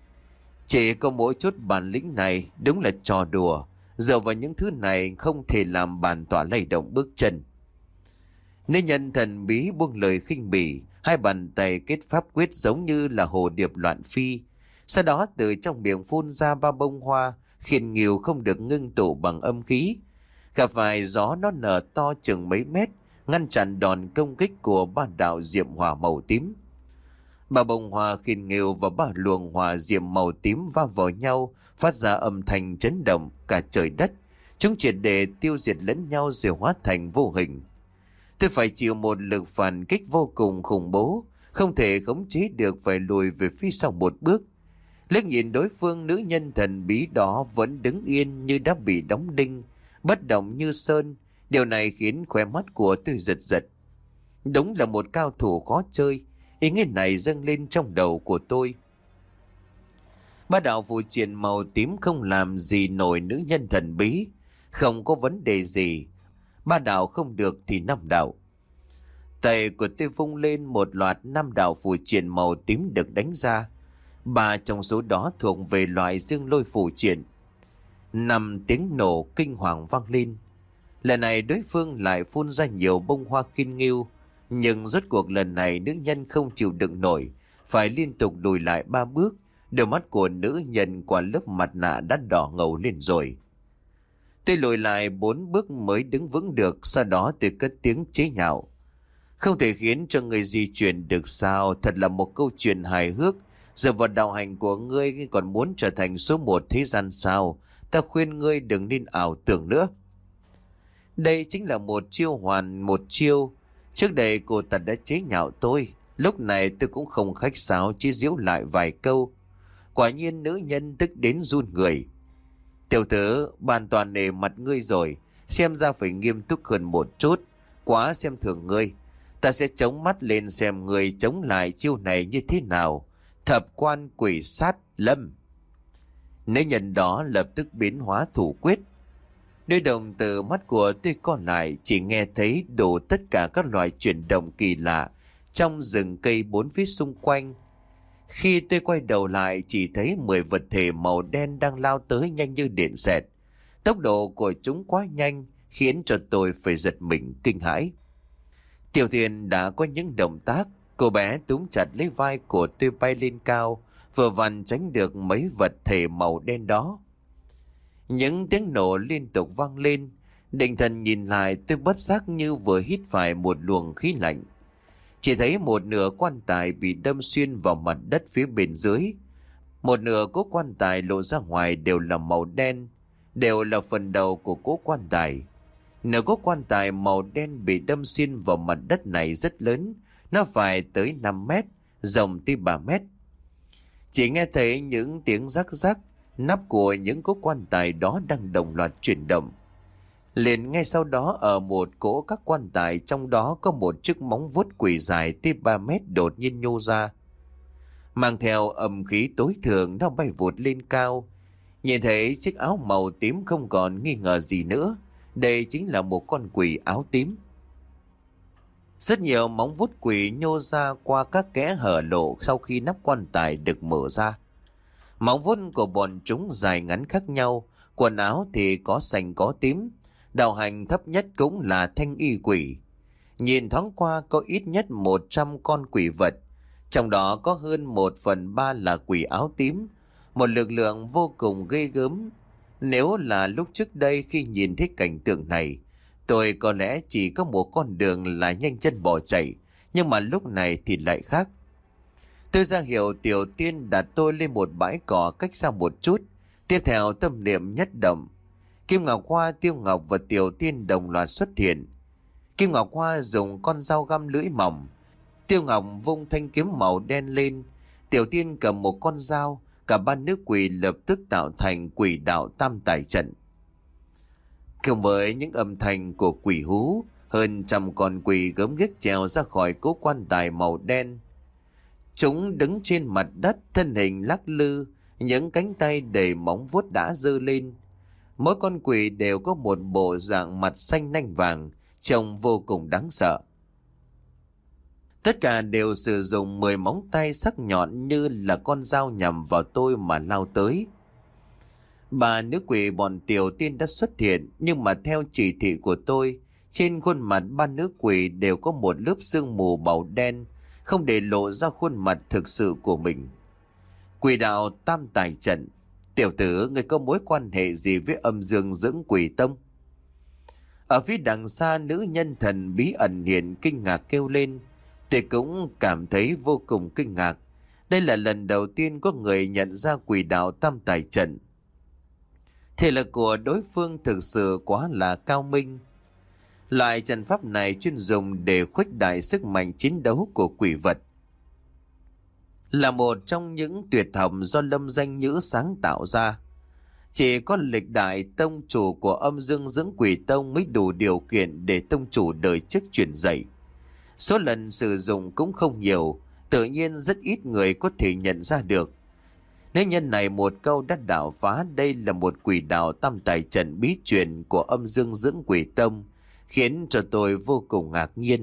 Chỉ có mỗi chút bản lĩnh này đúng là trò đùa. Dựa vào những thứ này không thể làm bản tọa lay động bước chân. Nữ nhân thần bí buông lời khinh bỉ, hai bàn tay kết pháp quyết giống như là hồ điệp loạn phi. Sau đó từ trong miệng phun ra ba bông hoa, khiến nghiêu không được ngưng tụ bằng âm khí. Gặp phải gió nó nở to chừng mấy mét, ngăn chặn đòn công kích của ba đạo diệm hỏa màu tím. Ba bông hoa khiên nghiêu và ba luồng hỏa diệm màu tím va vào nhau, phát ra âm thanh chấn động cả trời đất. Chúng triệt để tiêu diệt lẫn nhau rồi hóa thành vô hình. Tôi phải chịu một lực phản kích vô cùng khủng bố, không thể khống chế được, phải lùi về phía sau một bước. Liếc nhìn đối phương, nữ nhân thần bí đó vẫn đứng yên như đã bị đóng đinh, bất động như sơn. Điều này khiến khóe mắt của tôi giật giật. Đúng là một cao thủ khó chơi. Ý nghĩ này dâng lên trong đầu của tôi. Ba đạo phù triện màu tím không làm gì nổi nữ nhân thần bí. Không có vấn đề gì. Ba đạo không được thì năm đạo. Tay của tôi vung lên, một loạt năm đạo phù triện màu tím được đánh ra. Ba trong số đó thuộc về loại dương lôi phù triện. Năm tiếng nổ kinh hoàng vang lên. Lần này đối phương lại phun ra nhiều bông hoa khiên nghiêu. Nhưng rốt cuộc lần này nữ nhân không chịu đựng nổi, phải liên tục lùi lại ba bước. Đôi mắt của nữ nhân qua lớp mặt nạ đã đỏ ngầu lên rồi. Tôi lùi lại bốn bước mới đứng vững được. Sau đó tôi cất tiếng chế nhạo. Không thể khiến cho người di chuyển được sao? Thật là một câu chuyện hài hước. Giờ vào đạo hành của ngươi còn muốn trở thành số một thế gian sao? Ta khuyên ngươi đừng nên ảo tưởng nữa. Đây chính là một chiêu hoàn một chiêu. Trước đây cô ta đã chế nhạo tôi. Lúc này tôi cũng không khách sáo, chỉ giễu lại vài câu. Quả nhiên nữ nhân tức đến run người. Tiểu tử, bàn toàn nể mặt ngươi rồi, xem ra phải nghiêm túc hơn một chút, quá xem thường ngươi. Ta sẽ chống mắt lên xem ngươi chống lại chiêu này như thế nào. Thập quan quỷ sát lâm. Nữ nhân đó lập tức biến hóa thủ quyết. Đôi đồng từ mắt của tôi còn lại chỉ nghe thấy đủ tất cả các loại chuyển động kỳ lạ trong rừng cây bốn phía xung quanh. Khi tôi quay đầu lại chỉ thấy mười vật thể màu đen đang lao tới nhanh như điện xẹt. Tốc độ của chúng quá nhanh khiến cho tôi phải giật mình kinh hãi. Tiểu Thiên đã có những động tác, cô bé túm chặt lấy vai của tôi bay lên cao, vừa vặn tránh được mấy vật thể màu đen đó. Những tiếng nổ liên tục vang lên, định thần nhìn lại tôi bất giác như vừa hít phải một luồng khí lạnh. Chỉ thấy một nửa quan tài bị đâm xuyên vào mặt đất phía bên dưới. Một nửa cố quan tài lộ ra ngoài đều là màu đen, đều là phần đầu của cố quan tài. Nửa cố quan tài màu đen bị đâm xuyên vào mặt đất này rất lớn, nó phải tới năm mét, rộng tới ba mét. Chỉ nghe thấy những tiếng rắc rắc, nắp của những cố quan tài đó đang đồng loạt chuyển động. Liền ngay sau đó ở một cỗ các quan tài trong đó có một chiếc móng vuốt quỷ dài tới ba mét đột nhiên nhô ra. Mang theo âm khí tối thường nó bay vụt lên cao. Nhìn thấy chiếc áo màu tím không còn nghi ngờ gì nữa. Đây chính là một con quỷ áo tím. Rất nhiều móng vuốt quỷ nhô ra qua các kẽ hở lộ sau khi nắp quan tài được mở ra. Móng vuốt của bọn chúng dài ngắn khác nhau, quần áo thì có xanh có tím. Đạo hành thấp nhất cũng là thanh y quỷ. Nhìn thoáng qua có ít nhất một trăm con quỷ vật, trong đó có hơn một phần ba là quỷ áo tím, một lực lượng vô cùng ghê gớm. Nếu là lúc trước đây khi nhìn thấy cảnh tượng này, tôi có lẽ chỉ có một con đường là nhanh chân bỏ chạy, nhưng mà lúc này thì lại khác. Tôi ra hiệu Tiểu Tiên đặt tôi lên một bãi cỏ cách xa một chút, tiếp theo tâm niệm nhất động. Kim Ngọc Hoa, Tiêu Ngọc và Tiểu Tiên đồng loạt xuất hiện. Kim Ngọc Hoa dùng con dao găm lưỡi mỏng, Tiêu Ngọc vung thanh kiếm màu đen lên, Tiểu Tiên cầm một con dao, cả ba nữ quỷ lập tức tạo thành quỷ đạo tam tài trận. Cùng với những âm thanh của quỷ hú, hơn trăm con quỷ gớm ghiếc trèo ra khỏi cố quan tài màu đen. Chúng đứng trên mặt đất, thân hình lắc lư, những cánh tay đầy móng vuốt đã giơ lên. Mỗi con quỷ đều có một bộ dạng mặt xanh nanh vàng, trông vô cùng đáng sợ. Tất cả đều sử dụng mười móng tay sắc nhọn như là con dao nhằm vào tôi mà lao tới. Bà nữ quỷ bọn Tiểu Tiên đã xuất hiện, nhưng mà theo chỉ thị của tôi, trên khuôn mặt ba nữ quỷ đều có một lớp sương mù màu đen, không để lộ ra khuôn mặt thực sự của mình. Quỷ đạo tam tài trận. Tiểu tử, người có mối quan hệ gì với âm dương dưỡng quỷ tông? Ở phía đằng xa, nữ nhân thần bí ẩn hiện kinh ngạc kêu lên. Tôi cũng cảm thấy vô cùng kinh ngạc. Đây là lần đầu tiên có người nhận ra quỷ đạo tam tài trận. Thể lực của đối phương thực sự quá là cao minh. Loại trận pháp này chuyên dùng để khuếch đại sức mạnh chiến đấu của quỷ vật. Là một trong những tuyệt học do Lâm Danh Nhữ sáng tạo ra. Chỉ có lịch đại tông chủ của âm dương dưỡng quỷ tông mới đủ điều kiện để tông chủ đời trước truyền dạy. Số lần sử dụng cũng không nhiều, tự nhiên rất ít người có thể nhận ra được. Nếu nhân này một câu đã đạo phá đây là một quỷ đạo tam tài trận bí truyền của âm dương dưỡng quỷ tông, khiến cho tôi vô cùng ngạc nhiên.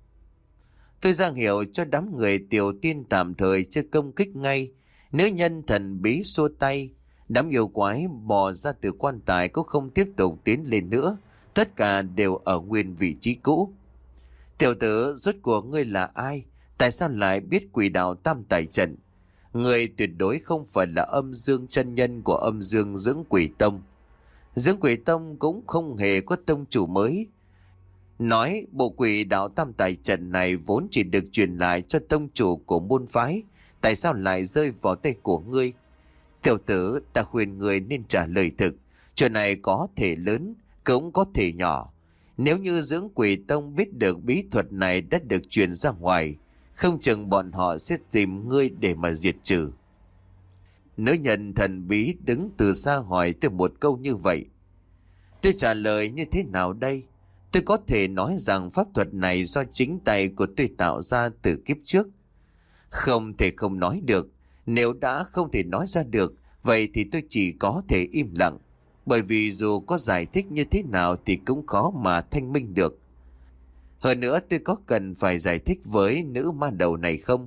Tôi ra hiệu cho đám người Tiểu Tiên tạm thời chưa công kích ngay. Nữ nhân thần bí xua tay, đám yêu quái bò ra từ quan tài cũng không tiếp tục tiến lên nữa, tất cả đều ở nguyên vị trí cũ. Tiểu tử, rốt cuộc ngươi là ai? Tại sao lại biết quỷ đạo tam tài trận? Người tuyệt đối không phải là âm dương chân nhân của âm dương dưỡng quỷ tông. Dưỡng quỷ tông cũng không hề có tông chủ mới. Nói bộ quỷ đạo tam tài trận này vốn chỉ được truyền lại cho tông chủ của môn phái, tại sao lại rơi vào tay của ngươi? Tiểu tử, ta khuyên ngươi nên trả lời thực. Chuyện này có thể lớn, cũng có thể nhỏ. Nếu như dưỡng quỷ tông biết được bí thuật này đã được truyền ra ngoài, không chừng bọn họ sẽ tìm ngươi để mà diệt trừ. Nữ nhân thần bí đứng từ xa hỏi tôi một câu như vậy. Tôi trả lời như thế nào đây? Tôi có thể nói rằng pháp thuật này do chính tay của tôi tạo ra từ kiếp trước. Không thể không nói được. Nếu đã không thể nói ra được, vậy thì tôi chỉ có thể im lặng. Bởi vì dù có giải thích như thế nào thì cũng khó mà thanh minh được. Hơn nữa tôi có cần phải giải thích với nữ ma đầu này không?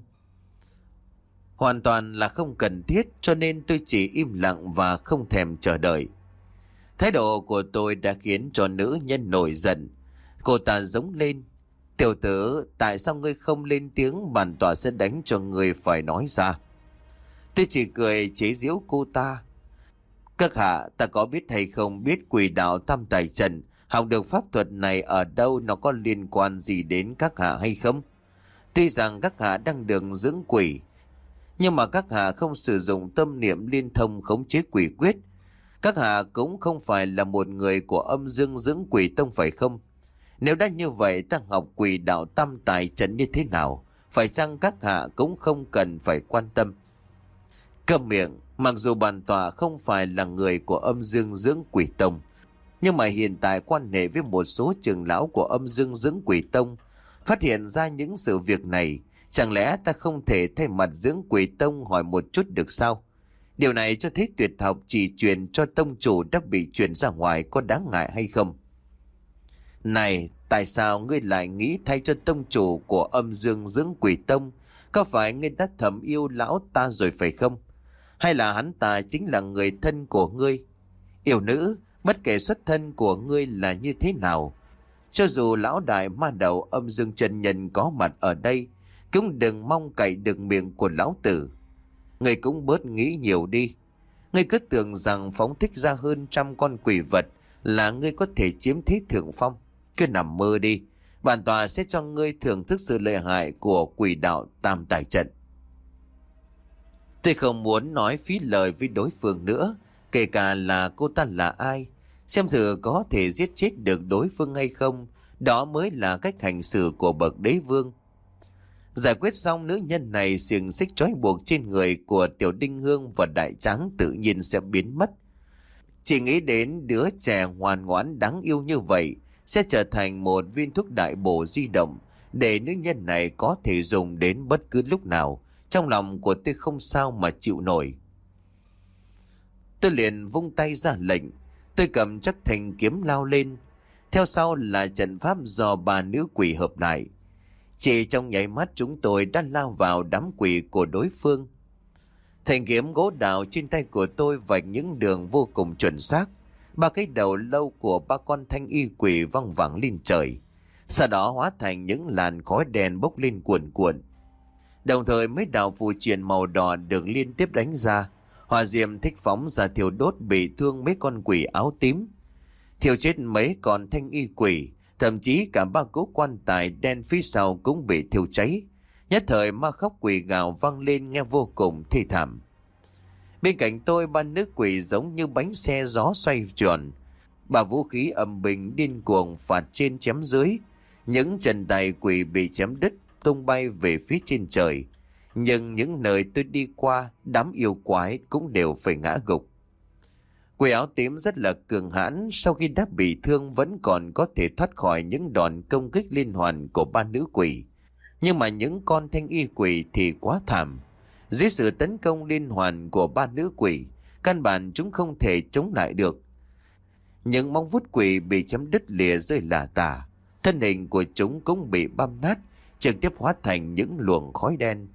Hoàn toàn là không cần thiết, cho nên tôi chỉ im lặng và không thèm chờ đợi. Thái độ của tôi đã khiến cho nữ nhân nổi giận. Cô ta giống lên. Tiểu tử, tại sao ngươi không lên tiếng, bản tọa sẽ đánh cho ngươi phải nói ra. Tôi chỉ cười chế giễu cô ta. Các hạ, ta có biết hay không biết quỷ đạo tam tài trận, học được pháp thuật này ở đâu, nó có liên quan gì đến các hạ hay không? Tuy rằng các hạ đang được dưỡng quỷ, nhưng mà các hạ không sử dụng tâm niệm liên thông khống chế quỷ quyết. Các hạ cũng không phải là một người của âm dương dưỡng quỷ tông phải không? Nếu đã như vậy, ta học quỷ đạo tam tài trận như thế nào? Phải chăng các hạ cũng không cần phải quan tâm? Câm miệng, mặc dù bản tọa không phải là người của âm dương dưỡng quỷ tông, nhưng mà hiện tại quan hệ với một số trưởng lão của âm dương dưỡng quỷ tông, phát hiện ra những sự việc này, chẳng lẽ ta không thể thay mặt dưỡng quỷ tông hỏi một chút được sao? Điều này cho thấy tuyệt học chỉ truyền cho tông chủ đã bị truyền ra ngoài có đáng ngại hay không? Này, tại sao ngươi lại nghĩ thay cho tông chủ của âm dương dưỡng quỷ tông? Có phải ngươi đã thầm yêu lão ta rồi phải không? Hay là hắn ta chính là người thân của ngươi? Yêu nữ, bất kể xuất thân của ngươi là như thế nào, cho dù lão đại ma đầu âm dương chân nhân có mặt ở đây, cũng đừng mong cậy được miệng của lão tử. Ngươi cũng bớt nghĩ nhiều đi. Ngươi cứ tưởng rằng phóng thích ra hơn trăm con quỷ vật là ngươi có thể chiếm thế thượng phong. Cứ nằm mơ đi. Bản tọa sẽ cho ngươi thưởng thức sự lợi hại của quỷ đạo tam tài trận. Tôi không muốn nói phí lời với đối phương nữa, kể cả là cô ta là ai. Xem thử có thể giết chết được đối phương hay không. Đó mới là cách hành xử của bậc đế vương. Giải quyết xong nữ nhân này, xiềng xích trói buộc trên người của Tiểu Đinh Hương và Đại Tráng tự nhiên sẽ biến mất. Chỉ nghĩ đến đứa trẻ ngoan ngoãn đáng yêu như vậy sẽ trở thành một viên thuốc đại bổ di động để nữ nhân này có thể dùng đến bất cứ lúc nào. Trong lòng của tôi không sao mà chịu nổi. Tôi liền vung tay ra lệnh. Tôi cầm chắc thanh kiếm lao lên. Theo sau là trận pháp do ba nữ quỷ hợp lại. Chỉ trong nháy mắt chúng tôi đã lao vào đám quỷ của đối phương. Thanh kiếm gỗ đào trên tay của tôi vạch những đường vô cùng chuẩn xác. Ba cái đầu lâu của ba con thanh y quỷ văng vẳng lên trời. Sau đó hóa thành những làn khói đen bốc lên cuồn cuộn. Đồng thời mấy đạo phù triện màu đỏ được liên tiếp đánh ra. Hỏa diệm thích phóng ra thiêu đốt bị thương mấy con quỷ áo tím. Thiêu chết mấy con thanh y quỷ. Thậm chí cả ba cố quan tài đen phía sau cũng bị thiêu cháy. Nhất thời ma khóc quỷ gào vang lên nghe vô cùng thê thảm. Bên cạnh tôi ba nữ quỷ giống như bánh xe gió xoay tròn. Ba vũ khí âm bình điên cuồng phạt trên chém dưới. Những chân tay quỷ bị chém đứt tung bay về phía trên trời. Nhưng những nơi tôi đi qua, đám yêu quái cũng đều phải ngã gục. Quỷ áo tím rất là cường hãn, sau khi đã bị thương vẫn còn có thể thoát khỏi những đòn công kích liên hoàn của ba nữ quỷ. Nhưng mà những con thanh y quỷ thì quá thảm. Dưới sự tấn công liên hoàn của ba nữ quỷ, căn bản chúng không thể chống lại được. Những móng vuốt quỷ bị chém đứt lìa rơi lả tả, thân hình của chúng cũng bị băm nát, trực tiếp hóa thành những luồng khói đen.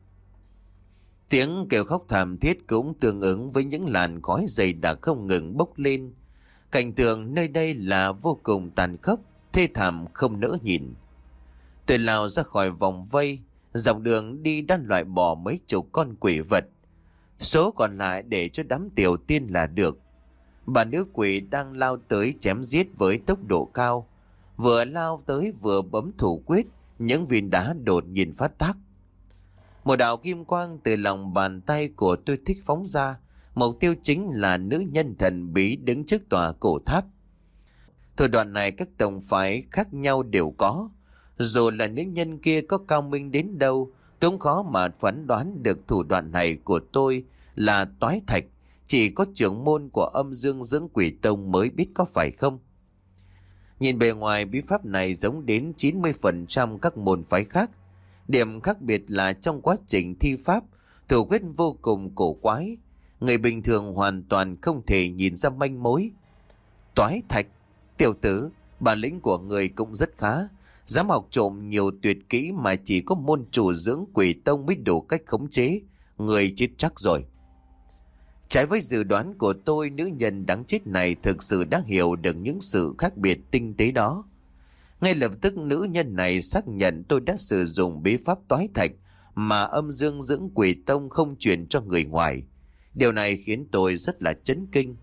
Tiếng kêu khóc thảm thiết cũng tương ứng với những làn khói dày đã không ngừng bốc lên. Cảnh tượng nơi đây là vô cùng tàn khốc, thê thảm không nỡ nhìn. Tôi lao ra khỏi vòng vây, dọc đường đi đã loại bỏ mấy chục con quỷ vật. Số còn lại để cho đám tiểu tiên là được. Bà nữ quỷ đang lao tới chém giết với tốc độ cao. Vừa lao tới vừa bấm thủ quyết, những viên đá đột nhiên phát tác. Một đạo kim quang từ lòng bàn tay của tôi thích phóng ra. Mục tiêu chính là nữ nhân thần bí đứng trước tòa cổ tháp. Thủ đoạn này các tông phái khác nhau đều có. Dù là nữ nhân kia có cao minh đến đâu, cũng khó mà phán đoán được thủ đoạn này của tôi là toái thạch, chỉ có trưởng môn của âm dương dưỡng quỷ tông mới biết có phải không? Nhìn bề ngoài bí pháp này giống đến chín mươi phần trăm các môn phái khác. Điểm khác biệt là trong quá trình thi pháp, thủ quyết vô cùng cổ quái. Người bình thường hoàn toàn không thể nhìn ra manh mối. Toái thạch, tiểu tử, bản lĩnh của người cũng rất khá. Dám học trộm nhiều tuyệt kỹ mà chỉ có môn chủ dưỡng quỷ tông mới đủ cách khống chế. Người chết chắc rồi. Trái với dự đoán của tôi, nữ nhân đáng chết này thực sự đã hiểu được những sự khác biệt tinh tế đó. Ngay lập tức nữ nhân này xác nhận tôi đã sử dụng bí pháp toái thạch mà âm dương dưỡng quỷ tông không truyền cho người ngoài. Điều này khiến tôi rất là chấn kinh.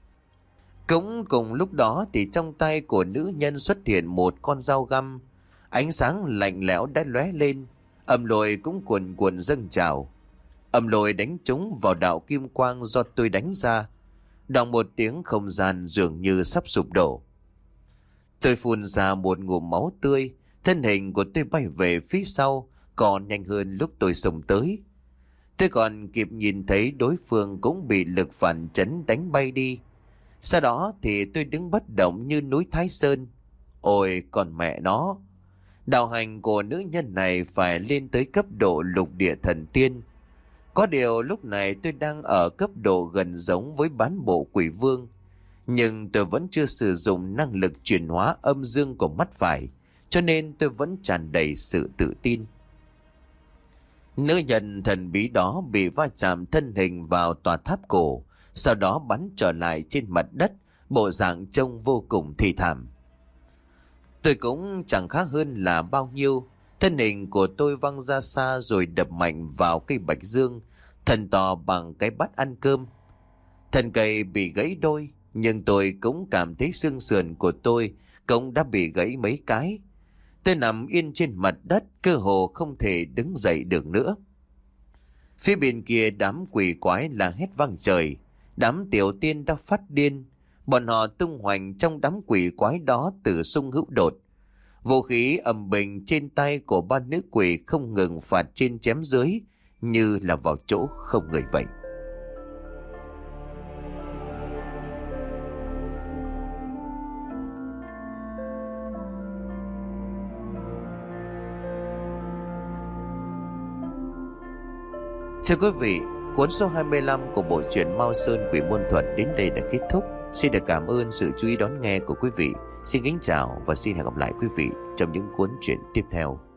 Cũng cùng lúc đó thì trong tay của nữ nhân xuất hiện một con dao găm. Ánh sáng lạnh lẽo đã lóe lên, âm lôi cũng cuồn cuộn dâng trào. Âm lôi đánh trúng vào đạo kim quang do tôi đánh ra. Đọng một tiếng, không gian dường như sắp sụp đổ. Tôi phun ra một ngụm máu tươi, thân hình của tôi bay về phía sau, còn nhanh hơn lúc tôi xông tới. Tôi còn kịp nhìn thấy đối phương cũng bị lực phản chấn đánh bay đi. Sau đó thì tôi đứng bất động như núi Thái Sơn. Ôi còn mẹ nó! Đạo hành của nữ nhân này phải lên tới cấp độ lục địa thần tiên. Có điều lúc này tôi đang ở cấp độ gần giống với bán bộ quỷ vương. Nhưng tôi vẫn chưa sử dụng năng lực chuyển hóa âm dương của mắt phải, cho nên tôi vẫn tràn đầy sự tự tin. Nữ nhân thần bí đó bị va chạm thân hình vào tòa tháp cổ, sau đó bắn trở lại trên mặt đất, bộ dạng trông vô cùng thê thảm. Tôi cũng chẳng khác hơn là bao nhiêu. Thân hình của tôi văng ra xa rồi đập mạnh vào cây bạch dương, thần to bằng cái bát ăn cơm. Thân cây bị gãy đôi, nhưng tôi cũng cảm thấy xương sườn của tôi cũng đã bị gãy mấy cái. Tôi nằm yên trên mặt đất, cơ hồ không thể đứng dậy được nữa. Phía bên kia đám quỷ quái la hét vang trời. Đám tiểu tiên đã phát điên. Bọn họ tung hoành trong đám quỷ quái đó từ sung hữu đột. Vũ khí ầm bình trên tay của ba nữ quỷ không ngừng phạt trên chém dưới, như là vào chỗ không người vậy. Thưa quý vị, cuốn số hai mươi lăm của bộ truyện Mao Sơn Quỷ Môn Thuật đến đây đã kết thúc. Xin được cảm ơn sự chú ý đón nghe của quý vị. Xin kính chào và xin hẹn gặp lại quý vị trong những cuốn truyện tiếp theo.